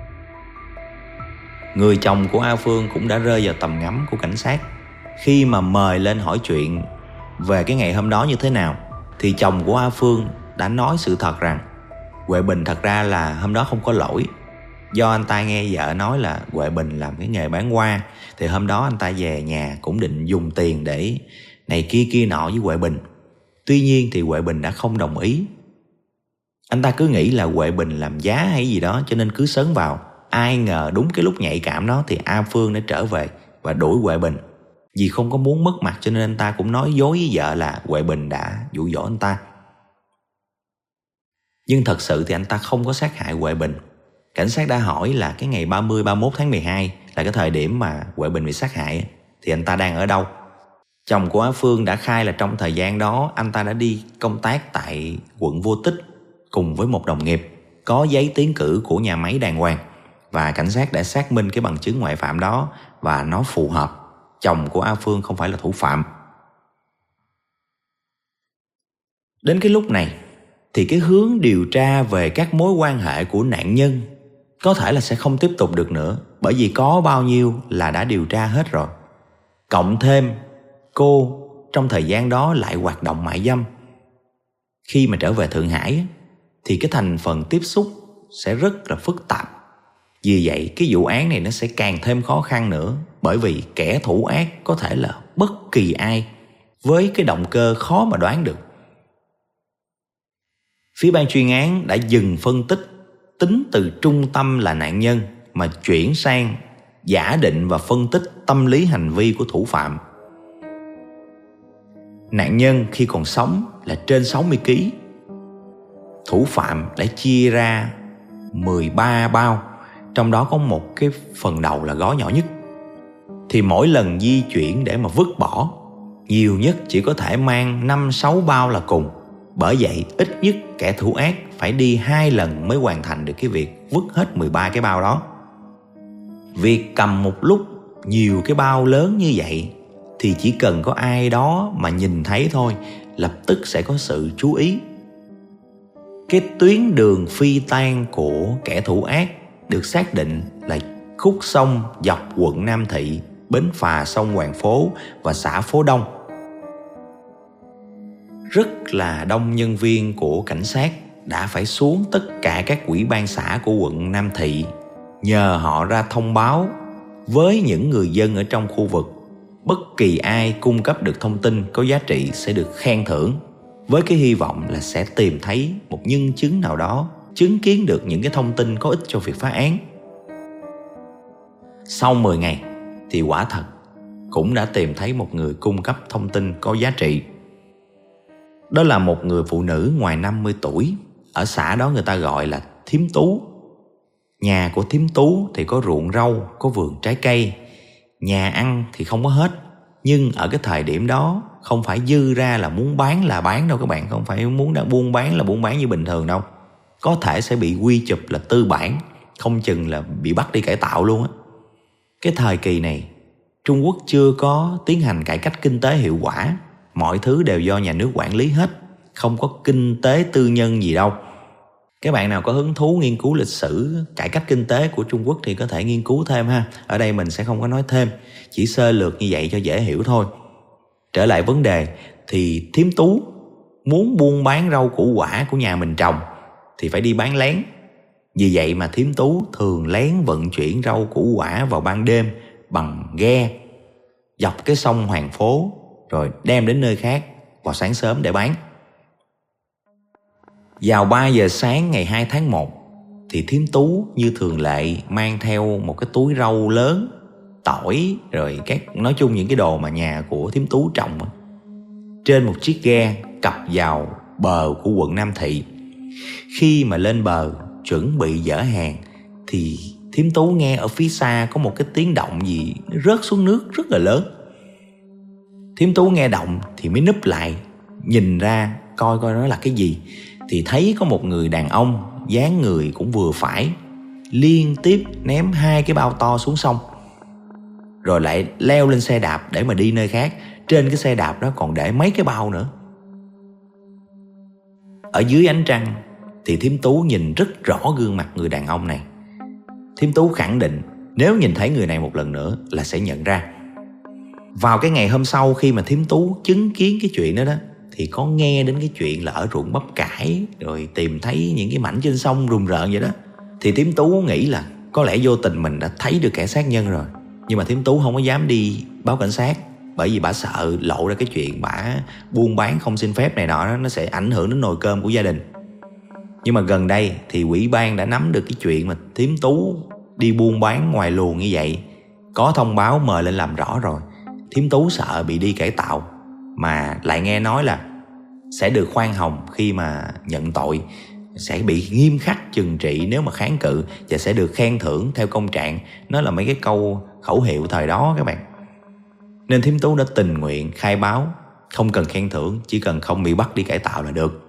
Người chồng của A Phương cũng đã rơi vào tầm ngắm của cảnh sát. Khi mà mời lên hỏi chuyện về cái ngày hôm đó như thế nào, thì chồng của A Phương đã nói sự thật rằng Huệ Bình thật ra là hôm đó không có lỗi. Do anh ta nghe vợ nói là Huệ Bình làm cái nghề bán hoa, thì hôm đó anh ta về nhà cũng định dùng tiền để này kia kia nọ với Huệ Bình. Tuy nhiên thì Huệ Bình đã không đồng ý. Anh ta cứ nghĩ là Huệ Bình làm giá hay gì đó cho nên cứ sớn vào. Ai ngờ đúng cái lúc nhạy cảm đó thì A Phương đã trở về và đuổi Huệ Bình. Vì không có muốn mất mặt cho nên anh ta cũng nói dối với vợ là Huệ Bình đã dụ dỗ anh ta. Nhưng thật sự thì anh ta không có sát hại Huệ Bình. Cảnh sát đã hỏi là cái ngày ba mươi, ba mươi mốt tháng mười hai là cái thời điểm mà Huệ Bình bị sát hại, thì anh ta đang ở đâu? Chồng của Á Phương đã khai là trong thời gian đó anh ta đã đi công tác tại quận Vô Tích cùng với một đồng nghiệp, có giấy tiến cử của nhà máy đàng hoàng, và cảnh sát đã xác minh cái bằng chứng ngoại phạm đó và nó phù hợp. Chồng của A Phương không phải là thủ phạm. Đến cái lúc này thì cái hướng điều tra về các mối quan hệ của nạn nhân có thể là sẽ không tiếp tục được nữa, bởi vì có bao nhiêu là đã điều tra hết rồi. Cộng thêm cô trong thời gian đó lại hoạt động mại dâm. Khi mà trở về Thượng Hải thì cái thành phần tiếp xúc sẽ rất là phức tạp. Vì vậy cái vụ án này nó sẽ càng thêm khó khăn nữa, bởi vì kẻ thủ ác có thể là bất kỳ ai với cái động cơ khó mà đoán được. Phía ban chuyên án đã dừng phân tích tính từ trung tâm là nạn nhân mà chuyển sang giả định và phân tích tâm lý hành vi của thủ phạm. Nạn nhân khi còn sống là trên sáu mươi ki lô gam. Thủ phạm đã chia ra mười ba bao, trong đó có một cái phần đầu là gói nhỏ nhất. Thì mỗi lần di chuyển để mà vứt bỏ, nhiều nhất chỉ có thể mang năm sáu bao là cùng. Bởi vậy ít nhất kẻ thủ ác phải đi hai lần mới hoàn thành được cái việc vứt hết mười ba cái bao đó. Việc cầm một lúc nhiều cái bao lớn như vậy thì chỉ cần có ai đó mà nhìn thấy thôi, lập tức sẽ có sự chú ý. Cái tuyến đường phi tang của kẻ thủ ác được xác định là khúc sông dọc quận Nam Thị, bến phà sông Hoàng Phố và xã Phố Đông. Rất là đông nhân viên của cảnh sát đã phải xuống tất cả các ủy ban xã của quận Nam Thị, nhờ họ ra thông báo với những người dân ở trong khu vực. Bất kỳ ai cung cấp được thông tin có giá trị sẽ được khen thưởng, với cái hy vọng là sẽ tìm thấy một nhân chứng nào đó chứng kiến được những cái thông tin có ích cho việc phá án. Sau mười ngày thì quả thật cũng đã tìm thấy một người cung cấp thông tin có giá trị. Đó là một người phụ nữ ngoài năm mươi tuổi, ở xã đó người ta gọi là Thím Tú. Nhà của Thím Tú thì có ruộng rau, có vườn trái cây. Nhà ăn thì không có hết, nhưng ở cái thời điểm đó không phải dư ra là muốn bán là bán đâu các bạn. Không phải muốn đã buôn bán là buôn bán như bình thường đâu. Có thể sẽ bị quy chụp là tư bản, không chừng là bị bắt đi cải tạo luôn á. Cái thời kỳ này Trung Quốc chưa có tiến hành cải cách kinh tế hiệu quả. Mọi thứ đều do nhà nước quản lý hết, không có kinh tế tư nhân gì đâu. Các bạn nào có hứng thú nghiên cứu lịch sử cải cách kinh tế của Trung Quốc thì có thể nghiên cứu thêm ha. Ở đây mình sẽ không có nói thêm, chỉ sơ lược như vậy cho dễ hiểu thôi. Trở lại vấn đề thì Thím Tú muốn buôn bán rau củ quả của nhà mình trồng thì phải đi bán lén. Vì vậy mà Thím Tú thường lén vận chuyển rau củ quả vào ban đêm bằng ghe dọc cái sông Hoàng Phố, rồi đem đến nơi khác vào sáng sớm để bán. Vào ba giờ sáng ngày hai tháng một thì thím Tú như thường lệ mang theo một cái túi rau lớn, tỏi rồi các nói chung những cái đồ mà nhà của thím Tú trồng trên một chiếc ghe cập vào bờ của quận Nam Thị. Khi mà lên bờ chuẩn bị dỡ hàng thì thím Tú nghe ở phía xa có một cái tiếng động gì rớt xuống nước rất là lớn. Thím Tú nghe động thì mới núp lại nhìn ra coi coi nó là cái gì, thì thấy có một người đàn ông dáng người cũng vừa phải liên tiếp ném hai cái bao to xuống sông, rồi lại leo lên xe đạp để mà đi nơi khác. Trên cái xe đạp đó còn để mấy cái bao nữa. Ở dưới ánh trăng thì thím Tú nhìn rất rõ gương mặt người đàn ông này. Thím Tú khẳng định nếu nhìn thấy người này một lần nữa là sẽ nhận ra. Vào cái ngày hôm sau khi mà thím Tú chứng kiến cái chuyện đó đó, thì có nghe đến cái chuyện là ở ruộng bắp cải rồi tìm thấy những cái mảnh trên sông rùng rợn vậy đó. Thì thím Tú nghĩ là có lẽ vô tình mình đã thấy được kẻ sát nhân rồi. Nhưng mà thím Tú không có dám đi báo cảnh sát, bởi vì bà sợ lộ ra cái chuyện bà buôn bán không xin phép này nọ đó, nó sẽ ảnh hưởng đến nồi cơm của gia đình. Nhưng mà gần đây thì ủy ban đã nắm được cái chuyện mà thím Tú đi buôn bán ngoài luồng như vậy, có thông báo mời lên làm rõ rồi. Thím Tú sợ bị đi cải tạo, mà lại nghe nói là sẽ được khoan hồng khi mà nhận tội, sẽ bị nghiêm khắc trừng trị nếu mà kháng cự, và sẽ được khen thưởng theo công trạng. Nó là mấy cái câu khẩu hiệu thời đó các bạn. Nên thím Tú đã tình nguyện khai báo, không cần khen thưởng, chỉ cần không bị bắt đi cải tạo là được.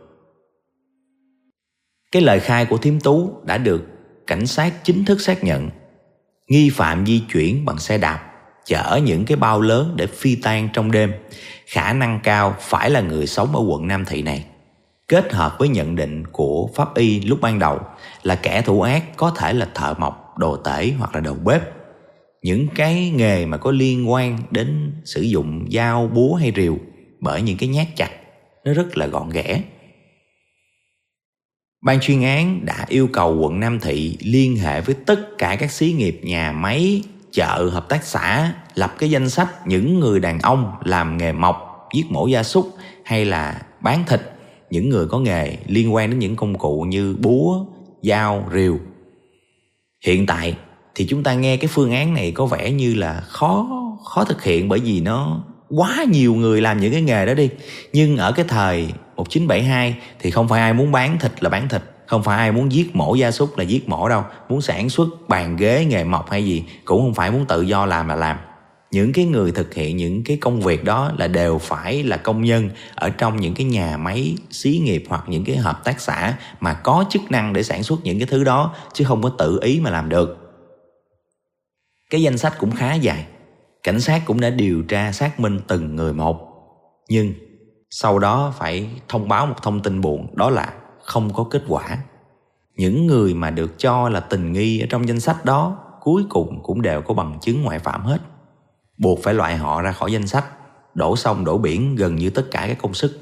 Cái lời khai của thím Tú đã được cảnh sát chính thức xác nhận. Nghi phạm di chuyển bằng xe đạp chở những cái bao lớn để phi tang trong đêm, khả năng cao phải là người sống ở quận Nam Thị này. Kết hợp với nhận định của pháp y lúc ban đầu là kẻ thủ ác có thể là thợ mộc, đồ tể hoặc là đầu bếp. Những cái nghề mà có liên quan đến sử dụng dao, búa hay rìu, bởi những cái nhát chặt nó rất là gọn ghẽ. Ban chuyên án đã yêu cầu quận Nam Thị liên hệ với tất cả các xí nghiệp, nhà máy, chợ, hợp tác xã, lập cái danh sách những người đàn ông làm nghề mộc, giết mổ gia súc hay là bán thịt, những người có nghề liên quan đến những công cụ như búa, dao, rìu. Hiện tại thì chúng ta nghe cái phương án này có vẻ như là khó khó thực hiện, bởi vì nó quá nhiều người làm những cái nghề đó đi. Nhưng ở cái thời một nghìn chín trăm bảy mươi hai thì không phải ai muốn bán thịt là bán thịt, không phải ai muốn giết mổ gia súc là giết mổ đâu. Muốn sản xuất bàn ghế, nghề mộc hay gì cũng không phải muốn tự do làm là làm. Những cái người thực hiện những cái công việc đó là đều phải là công nhân ở trong những cái nhà máy, xí nghiệp hoặc những cái hợp tác xã mà có chức năng để sản xuất những cái thứ đó, chứ không có tự ý mà làm được. Cái danh sách cũng khá dài. Cảnh sát cũng đã điều tra xác minh từng người một. Nhưng sau đó phải thông báo một thông tin buồn, đó là không có kết quả. Những người mà được cho là tình nghi ở trong danh sách đó cuối cùng cũng đều có bằng chứng ngoại phạm hết. Buộc phải loại họ ra khỏi danh sách, đổ sông đổ biển gần như tất cả các công sức.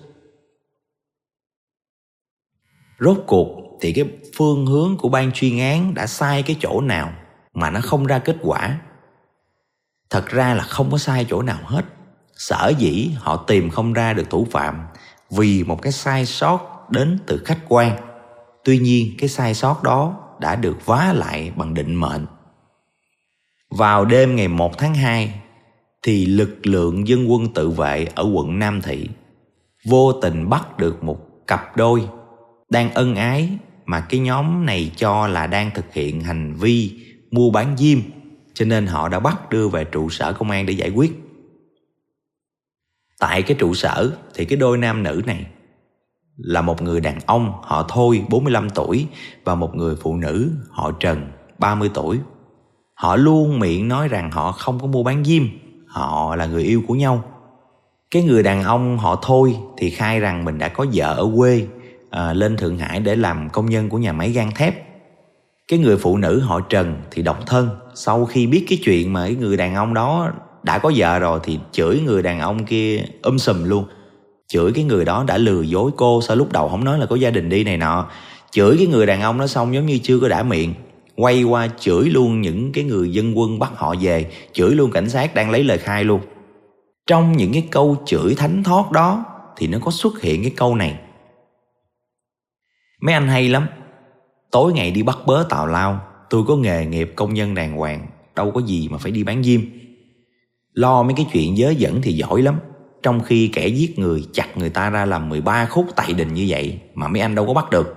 Rốt cuộc thì cái phương hướng của ban chuyên án đã sai cái chỗ nào mà nó không ra kết quả? Thật ra là không có sai chỗ nào hết. Sở dĩ họ tìm không ra được thủ phạm vì một cái sai sót đến từ khách quan. Tuy nhiên cái sai sót đó đã được vá lại bằng định mệnh. Vào đêm ngày một tháng hai thì lực lượng dân quân tự vệ ở quận Nam Thị vô tình bắt được một cặp đôi đang ân ái mà cái nhóm này cho là đang thực hiện hành vi mua bán diêm, cho nên họ đã bắt đưa về trụ sở công an để giải quyết. Tại cái trụ sở thì cái đôi nam nữ này là một người đàn ông họ Thôi bốn mươi lăm tuổi và một người phụ nữ họ Trần ba mươi tuổi. Họ luôn miệng nói rằng họ không có mua bán diêm, họ là người yêu của nhau. Cái người đàn ông họ Thôi thì khai rằng mình đã có vợ ở quê, à, lên Thượng Hải để làm công nhân của nhà máy gang thép. Cái người phụ nữ họ Trần thì độc thân. Sau khi biết cái chuyện mà cái người đàn ông đó đã có vợ rồi thì chửi người đàn ông kia um sùm luôn. Chửi cái người đó đã lừa dối cô, sao lúc đầu không nói là có gia đình đi này nọ. Chửi cái người đàn ông đó xong giống như chưa có đã miệng, quay qua chửi luôn những cái người dân quân bắt họ về, chửi luôn cảnh sát đang lấy lời khai luôn. Trong những cái câu chửi thánh thót đó thì nó có xuất hiện cái câu này: Mấy anh hay lắm. Tối ngày đi bắt bớ tào lao. Tôi có nghề nghiệp công nhân đàng hoàng, đâu có gì mà phải đi bán diêm. Lo mấy cái chuyện dớ dẫn thì giỏi lắm. Trong khi kẻ giết người chặt người ta ra làm mười ba khúc tại đình như vậy mà mấy anh đâu có bắt được.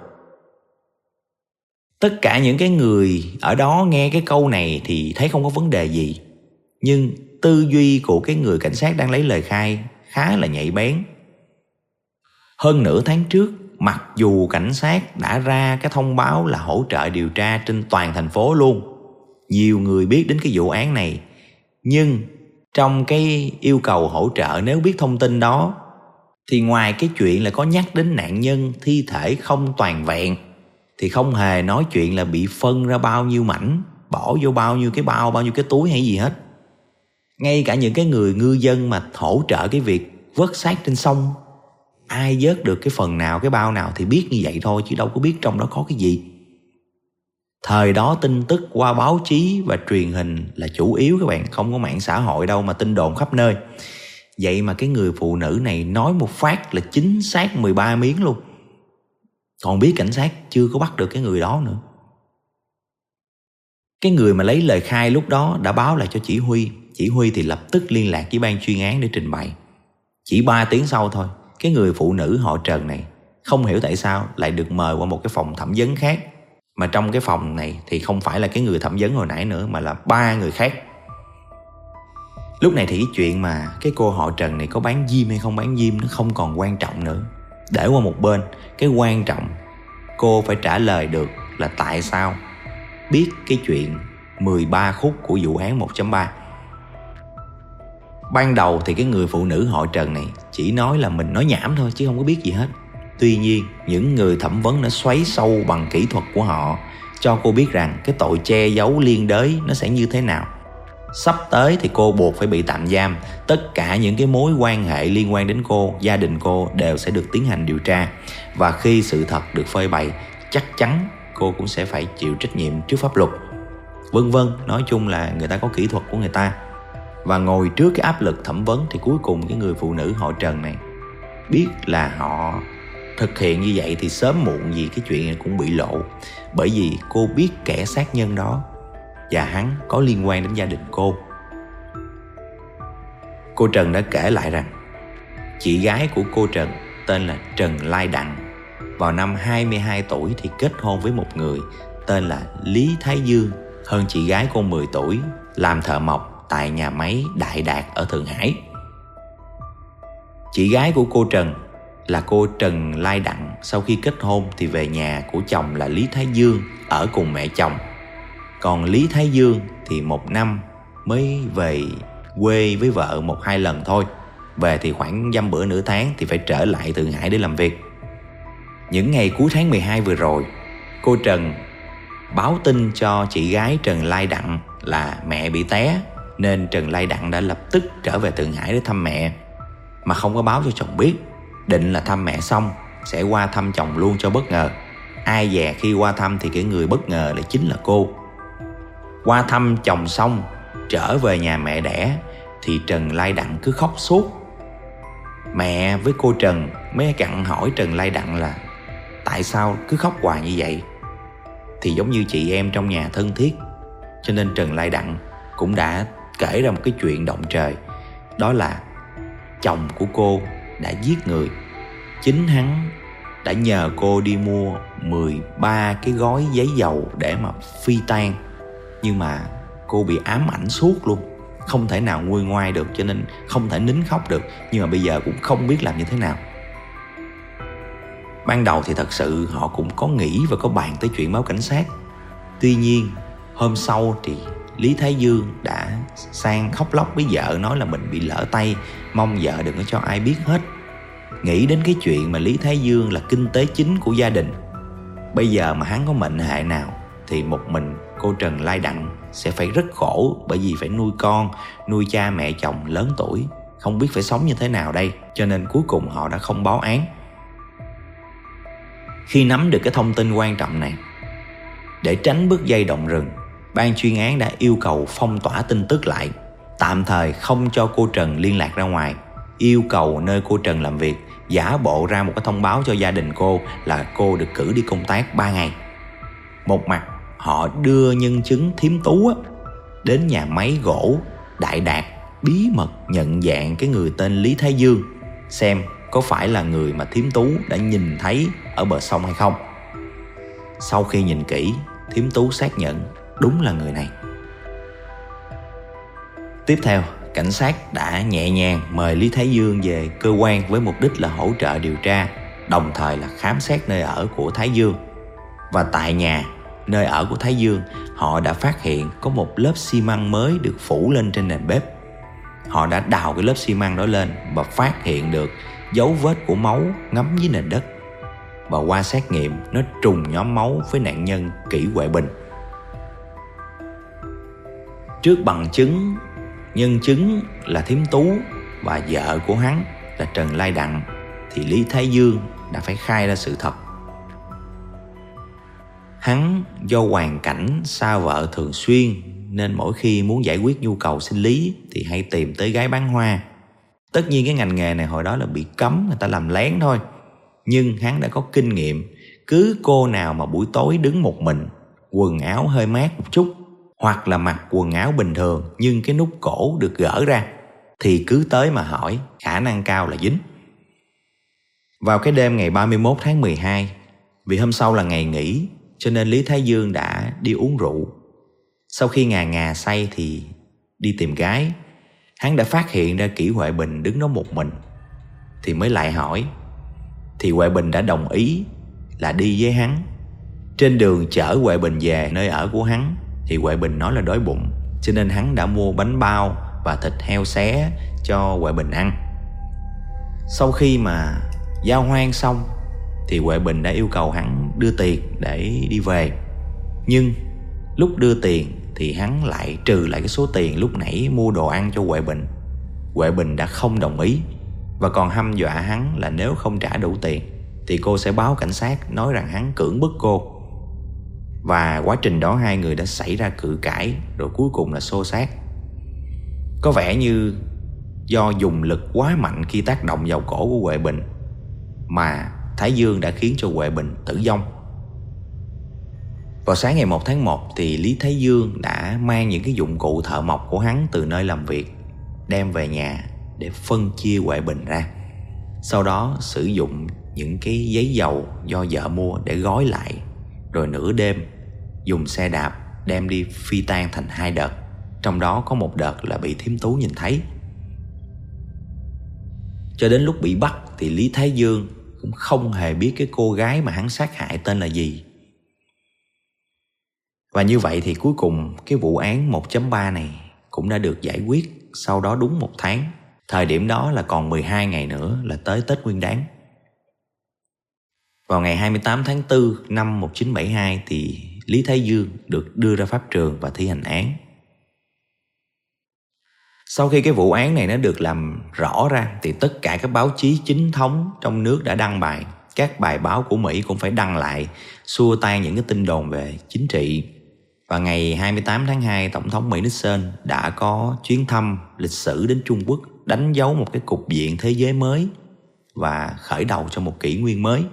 Tất cả những cái người ở đó nghe cái câu này thì thấy không có vấn đề gì. Nhưng tư duy của cái người cảnh sát đang lấy lời khai khá là nhạy bén. Hơn nửa tháng trước, mặc dù cảnh sát đã ra cái thông báo là hỗ trợ điều tra trên toàn thành phố luôn, nhiều người biết đến cái vụ án này, nhưng trong cái yêu cầu hỗ trợ nếu biết thông tin đó thì ngoài cái chuyện là có nhắc đến nạn nhân thi thể không toàn vẹn thì không hề nói chuyện là bị phân ra bao nhiêu mảnh, bỏ vô bao nhiêu cái bao, bao nhiêu cái túi hay gì hết. Ngay cả những cái người ngư dân mà hỗ trợ cái việc vớt xác trên sông, ai vớt được cái phần nào, cái bao nào thì biết như vậy thôi, chứ đâu có biết trong đó có cái gì. Thời đó tin tức qua báo chí và truyền hình là chủ yếu các bạn, không có mạng xã hội đâu mà tin đồn khắp nơi. Vậy mà cái người phụ nữ này nói một phát là chính xác mười ba miếng luôn. Còn biết cảnh sát chưa có bắt được cái người đó nữa. Cái người mà lấy lời khai lúc đó đã báo lại cho chỉ huy. Chỉ huy thì lập tức liên lạc với ban chuyên án để trình bày. Chỉ ba tiếng sau thôi, cái người phụ nữ họ Trần này không hiểu tại sao lại được mời qua một cái phòng thẩm vấn khác. Mà trong cái phòng này thì không phải là cái người thẩm vấn hồi nãy nữa, mà là ba người khác. Lúc này thì cái chuyện mà cái cô họ Trần này có bán diêm hay không bán diêm nó không còn quan trọng nữa. Để qua một bên, cái quan trọng cô phải trả lời được là tại sao biết cái chuyện mười ba khúc của vụ án một chấm ba. Ban đầu thì cái người phụ nữ họ Trần này chỉ nói là mình nói nhảm thôi chứ không có biết gì hết. Tuy nhiên những người thẩm vấn đã xoáy sâu bằng kỹ thuật của họ cho cô biết rằng cái tội che giấu liên đới nó sẽ như thế nào. Sắp tới thì cô buộc phải bị tạm giam. Tất cả những cái mối quan hệ liên quan đến cô, gia đình cô đều sẽ được tiến hành điều tra. Và khi sự thật được phơi bày, chắc chắn cô cũng sẽ phải chịu trách nhiệm trước pháp luật. Vân vân, nói chung là người ta có kỹ thuật của người ta. Và ngồi trước cái áp lực thẩm vấn thì cuối cùng cái người phụ nữ họ Trần này biết là họ thực hiện như vậy thì sớm muộn gì cái chuyện này cũng bị lộ. Bởi vì cô biết kẻ sát nhân đó và hắn có liên quan đến gia đình cô. Cô Trần đã kể lại rằng chị gái của cô Trần tên là Trần Lai Đặng, vào năm hai mươi hai tuổi thì kết hôn với một người tên là Lý Thái Dương, hơn chị gái cô mười tuổi, làm thợ mộc tại nhà máy Đại Đạt ở Thượng Hải. Chị gái của cô Trần là cô Trần Lai Đặng sau khi kết hôn thì về nhà của chồng là Lý Thái Dương ở cùng mẹ chồng. Còn Lý Thái Dương thì một năm mới về quê với vợ một hai lần thôi. Về thì khoảng dăm bữa nửa tháng thì phải trở lại Thượng Hải để làm việc. Những ngày cuối tháng mười hai vừa rồi, cô Trần báo tin cho chị gái Trần Lai Đặng là mẹ bị té, nên Trần Lai Đặng đã lập tức trở về Thượng Hải để thăm mẹ, mà không có báo cho chồng biết. Định là thăm mẹ xong sẽ qua thăm chồng luôn cho bất ngờ. Ai dè khi qua thăm thì cái người bất ngờ lại chính là cô. Qua thăm chồng xong, trở về nhà mẹ đẻ thì Trần Lai Đặng cứ khóc suốt. Mẹ với cô Trần mới cặn hỏi Trần Lai Đặng là tại sao cứ khóc hoài như vậy. Thì giống như chị em trong nhà thân thiết, cho nên Trần Lai Đặng cũng đã kể ra một cái chuyện động trời. Đó là chồng của cô đã giết người. Chính hắn đã nhờ cô đi mua mười ba cái gói giấy dầu để mà phi tang. Nhưng mà cô bị ám ảnh suốt luôn, không thể nào nguôi ngoai được, cho nên không thể nín khóc được. Nhưng mà bây giờ cũng không biết làm như thế nào. Ban đầu thì thật sự họ cũng có nghĩ và có bàn tới chuyện báo cảnh sát. Tuy nhiên hôm sau thì Lý Thái Dương đã sang khóc lóc với vợ, nói là mình bị lỡ tay, mong vợ đừng có cho ai biết hết. Nghĩ đến cái chuyện mà Lý Thái Dương là kinh tế chính của gia đình, bây giờ mà hắn có mệnh hệ nào thì một mình cô Trần Lai Đặng sẽ phải rất khổ, bởi vì phải nuôi con, nuôi cha mẹ chồng lớn tuổi, không biết phải sống như thế nào đây. Cho nên cuối cùng họ đã không báo án. Khi nắm được cái thông tin quan trọng này, để tránh bước dây động rừng, ban chuyên án đã yêu cầu phong tỏa tin tức lại, tạm thời không cho cô Trần liên lạc ra ngoài. yêu cầu nơi cô Trần làm việc giả bộ ra một cái thông báo cho gia đình cô là cô được cử đi công tác ba ngày. Một mặt họ đưa nhân chứng Thiếm Tú á, đến nhà máy gỗ Đại Đạt bí mật nhận dạng cái người tên Lý Thái Dương, xem có phải là người mà Thiếm Tú đã nhìn thấy ở bờ sông hay không. Sau khi nhìn kỹ, Thiếm Tú xác nhận đúng là người này. Tiếp theo, cảnh sát đã nhẹ nhàng mời Lý Thái Dương về cơ quan với mục đích là hỗ trợ điều tra, đồng thời là khám xét nơi ở của Thái Dương. Và tại nhà, nơi ở của Thái Dương, họ đã phát hiện có một lớp xi măng mới được phủ lên trên nền bếp. Họ đã đào cái lớp xi măng đó lên và phát hiện được dấu vết của máu ngấm dưới nền đất. Và qua xét nghiệm, nó trùng nhóm máu với nạn nhân Kỷ Huệ Bình. Trước bằng chứng, nhân chứng là Thiếm Tú và vợ của hắn là Trần Lai Đặng, thì Lý Thái Dương đã phải khai ra sự thật. Hắn do hoàn cảnh xa vợ thường xuyên nên mỗi khi muốn giải quyết nhu cầu sinh lý thì hay tìm tới gái bán hoa. Tất nhiên cái ngành nghề này hồi đó là bị cấm, người ta làm lén thôi. Nhưng hắn đã có kinh nghiệm, cứ cô nào mà buổi tối đứng một mình, quần áo hơi mát một chút, hoặc là mặc quần áo bình thường nhưng cái nút cổ được gỡ ra, thì cứ tới mà hỏi, khả năng cao là dính. Vào cái đêm ngày ba mươi mốt tháng mười hai, vì hôm sau là ngày nghỉ, cho nên Lý Thái Dương đã đi uống rượu. Sau khi ngà ngà say thì đi tìm gái. Hắn đã phát hiện ra Kỷ Huệ Bình đứng đó một mình, thì mới lại hỏi. Thì Huệ Bình đã đồng ý là đi với hắn. Trên đường chở Huệ Bình về nơi ở của hắn thì Huệ Bình nói là đói bụng, cho nên hắn đã mua bánh bao và thịt heo xé cho Huệ Bình ăn. Sau khi mà giao hoan xong thì Huệ Bình đã yêu cầu hắn đưa tiền để đi về. Nhưng lúc đưa tiền thì hắn lại trừ lại cái số tiền lúc nãy mua đồ ăn cho Huệ Bình. Huệ Bình đã không đồng ý và còn hăm dọa hắn là nếu không trả đủ tiền thì cô sẽ báo cảnh sát, nói rằng hắn cưỡng bức cô. Và quá trình đó hai người đã xảy ra cự cãi, rồi cuối cùng là xô xát. Có vẻ như do dùng lực quá mạnh khi tác động vào cổ của Huệ Bình mà Thái Dương đã khiến cho Huệ Bình tử vong. Vào sáng ngày một tháng một thì Lý Thái Dương đã mang những cái dụng cụ thợ mộc của hắn từ nơi làm việc đem về nhà để phân chia Huệ Bình ra. Sau đó sử dụng những cái giấy dầu do vợ mua để gói lại, rồi nửa đêm dùng xe đạp đem đi phi tang thành hai đợt. Trong đó có một đợt là bị Thiếm Tú nhìn thấy. Cho đến lúc bị bắt thì Lý Thái Dương cũng không hề biết cái cô gái mà hắn sát hại tên là gì. Và như vậy thì cuối cùng cái vụ án một chấm ba này cũng đã được giải quyết sau đó đúng một tháng. Thời điểm đó là còn mười hai ngày nữa là tới Tết Nguyên Đán. Vào ngày hai mươi tám tháng tư năm một nghìn chín trăm bảy mươi hai thì Lý Thái Dương được đưa ra pháp trường và thi hành án. Sau khi cái vụ án này nó được làm rõ ra thì tất cả các báo chí chính thống trong nước đã đăng bài. Các bài báo của Mỹ cũng phải đăng lại, xua tan những cái tin đồn về chính trị. Và ngày hai mươi tám tháng hai, Tổng thống Mỹ Nixon đã có chuyến thăm lịch sử đến Trung Quốc, đánh dấu một cái cục diện thế giới mới và khởi đầu cho một kỷ nguyên mới.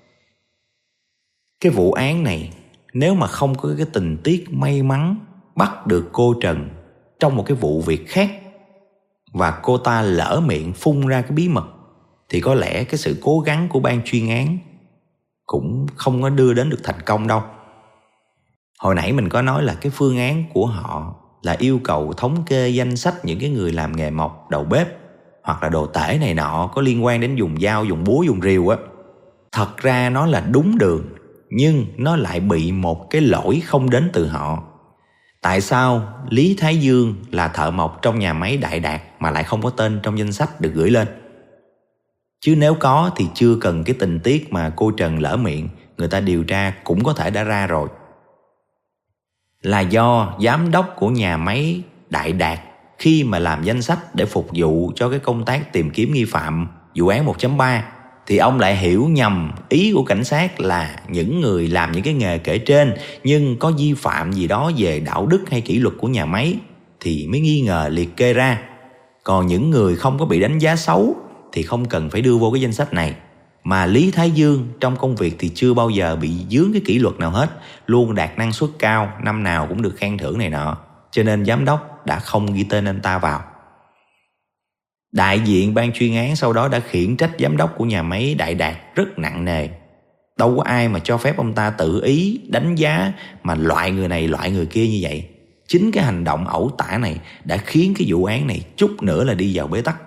Cái vụ án này nếu mà không có cái tình tiết may mắn bắt được cô Trần trong một cái vụ việc khác và cô ta lỡ miệng phun ra cái bí mật thì có lẽ cái sự cố gắng của ban chuyên án cũng không có đưa đến được thành công đâu. Hồi nãy mình có nói là cái phương án của họ là yêu cầu thống kê danh sách những cái người làm nghề mộc, đầu bếp hoặc là đồ tể này nọ có liên quan đến dùng dao, dùng búa, dùng rìu á. Thật ra nó là đúng đường, nhưng nó lại bị một cái lỗi không đến từ họ. Tại sao Lý Thái Dương là thợ mộc trong nhà máy Đại Đạt mà lại không có tên trong danh sách được gửi lên? Chứ nếu có thì chưa cần cái tình tiết mà cô Trần lỡ miệng, người ta điều tra cũng có thể đã ra rồi. Là do giám đốc của nhà máy Đại Đạt khi mà làm danh sách để phục vụ cho cái công tác tìm kiếm nghi phạm vụ án một chấm ba thì ông lại hiểu nhầm ý của cảnh sát là những người làm những cái nghề kể trên nhưng có vi phạm gì đó về đạo đức hay kỷ luật của nhà máy thì mới nghi ngờ liệt kê ra. Còn những người không có bị đánh giá xấu thì không cần phải đưa vô cái danh sách này. Mà Lý Thái Dương trong công việc thì chưa bao giờ bị dướng cái kỷ luật nào hết, luôn đạt năng suất cao, năm nào cũng được khen thưởng này nọ, cho nên giám đốc đã không ghi tên anh ta vào. Đại diện ban chuyên án sau đó đã khiển trách giám đốc của nhà máy Đại Đạt rất nặng nề. Đâu có ai mà cho phép ông ta tự ý đánh giá mà loại người này loại người kia như vậy. Chính cái hành động ẩu tả này đã khiến cái vụ án này chút nữa là đi vào bế tắc.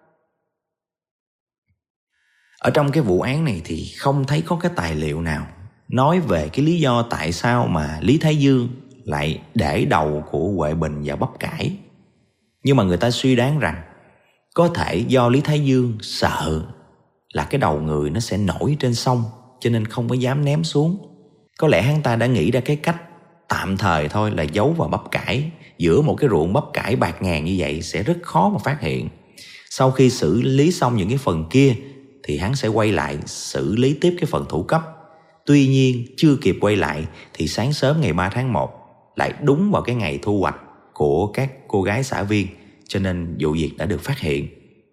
Ở trong cái vụ án này thì không thấy có cái tài liệu nào nói về cái lý do tại sao mà Lý Thái Dương lại để đầu của Huệ Bình vào bắp cải. Nhưng mà người ta suy đoán rằng có thể do Lý Thái Dương sợ là cái đầu người nó sẽ nổi trên sông, cho nên không có dám ném xuống. Có lẽ hắn ta đã nghĩ ra cái cách tạm thời thôi là giấu vào bắp cải. Giữa một cái ruộng bắp cải bạt ngàn như vậy sẽ rất khó mà phát hiện. Sau khi xử lý xong những cái phần kia thì hắn sẽ quay lại xử lý tiếp cái phần thủ cấp. Tuy nhiên chưa kịp quay lại thì sáng sớm ngày ba tháng một lại đúng vào cái ngày thu hoạch của các cô gái xã viên, cho nên vụ việc đã được phát hiện.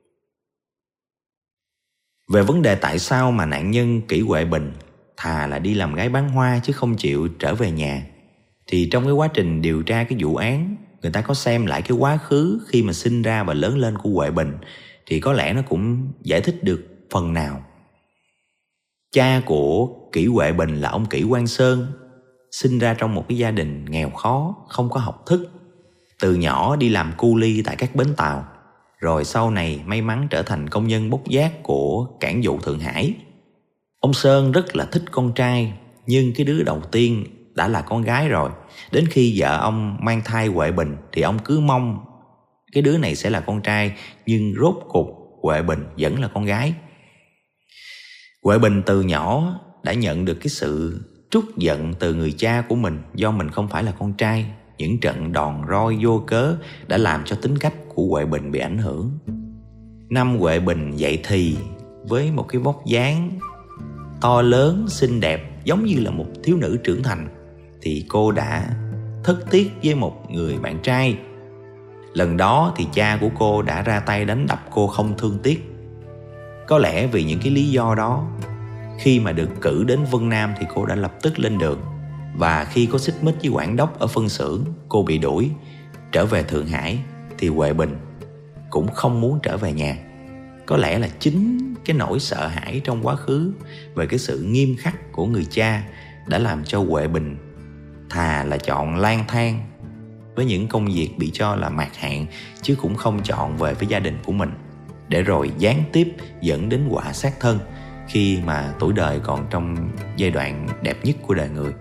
Về vấn đề tại sao mà nạn nhân Kỷ Huệ Bình thà là đi làm gái bán hoa chứ không chịu trở về nhà, thì trong cái quá trình điều tra cái vụ án, người ta có xem lại cái quá khứ khi mà sinh ra và lớn lên của Huệ Bình, thì có lẽ nó cũng giải thích được phần nào. Cha của Kỷ Huệ Bình là ông Kỷ Quang Sơn, sinh ra trong một cái gia đình nghèo khó, không có học thức. Từ nhỏ đi làm cu li tại các bến tàu, rồi sau này may mắn trở thành công nhân bốc vác của cảng vụ Thượng Hải. Ông Sơn rất là thích con trai, nhưng cái đứa đầu tiên đã là con gái rồi. Đến khi vợ ông mang thai Huệ Bình thì ông cứ mong cái đứa này sẽ là con trai, nhưng rốt cục Huệ Bình vẫn là con gái. Huệ Bình từ nhỏ đã nhận được cái sự trút giận từ người cha của mình do mình không phải là con trai. Những trận đòn roi vô cớ đã làm cho tính cách của Huệ Bình bị ảnh hưởng. Năm Huệ Bình dậy thì với một cái vóc dáng to lớn, xinh đẹp, giống như là một thiếu nữ trưởng thành, thì cô đã thất tiếc với một người bạn trai. Lần đó thì cha của cô đã ra tay đánh đập cô không thương tiếc. Có lẽ vì những cái lý do đó, khi mà được cử đến Vân Nam thì cô đã lập tức lên đường. Và khi có xích mích với quản đốc ở phân xưởng, cô bị đuổi. Trở về Thượng Hải thì Huệ Bình cũng không muốn trở về nhà. Có lẽ là chính cái nỗi sợ hãi trong quá khứ về cái sự nghiêm khắc của người cha đã làm cho Huệ Bình thà là chọn lang thang với những công việc bị cho là mạt hạn, chứ cũng không chọn về với gia đình của mình, để rồi gián tiếp dẫn đến quả sát thân khi mà tuổi đời còn trong giai đoạn đẹp nhất của đời người.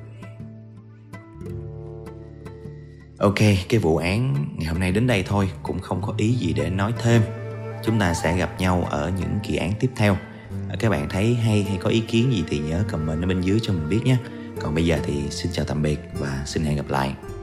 Ok, cái vụ án ngày hôm nay đến đây thôi, cũng không có ý gì để nói thêm. Chúng ta sẽ gặp nhau ở những kỳ án tiếp theo. Các bạn thấy hay hay có ý kiến gì thì nhớ comment ở bên dưới cho mình biết nhé. Còn bây giờ thì xin chào tạm biệt và xin hẹn gặp lại.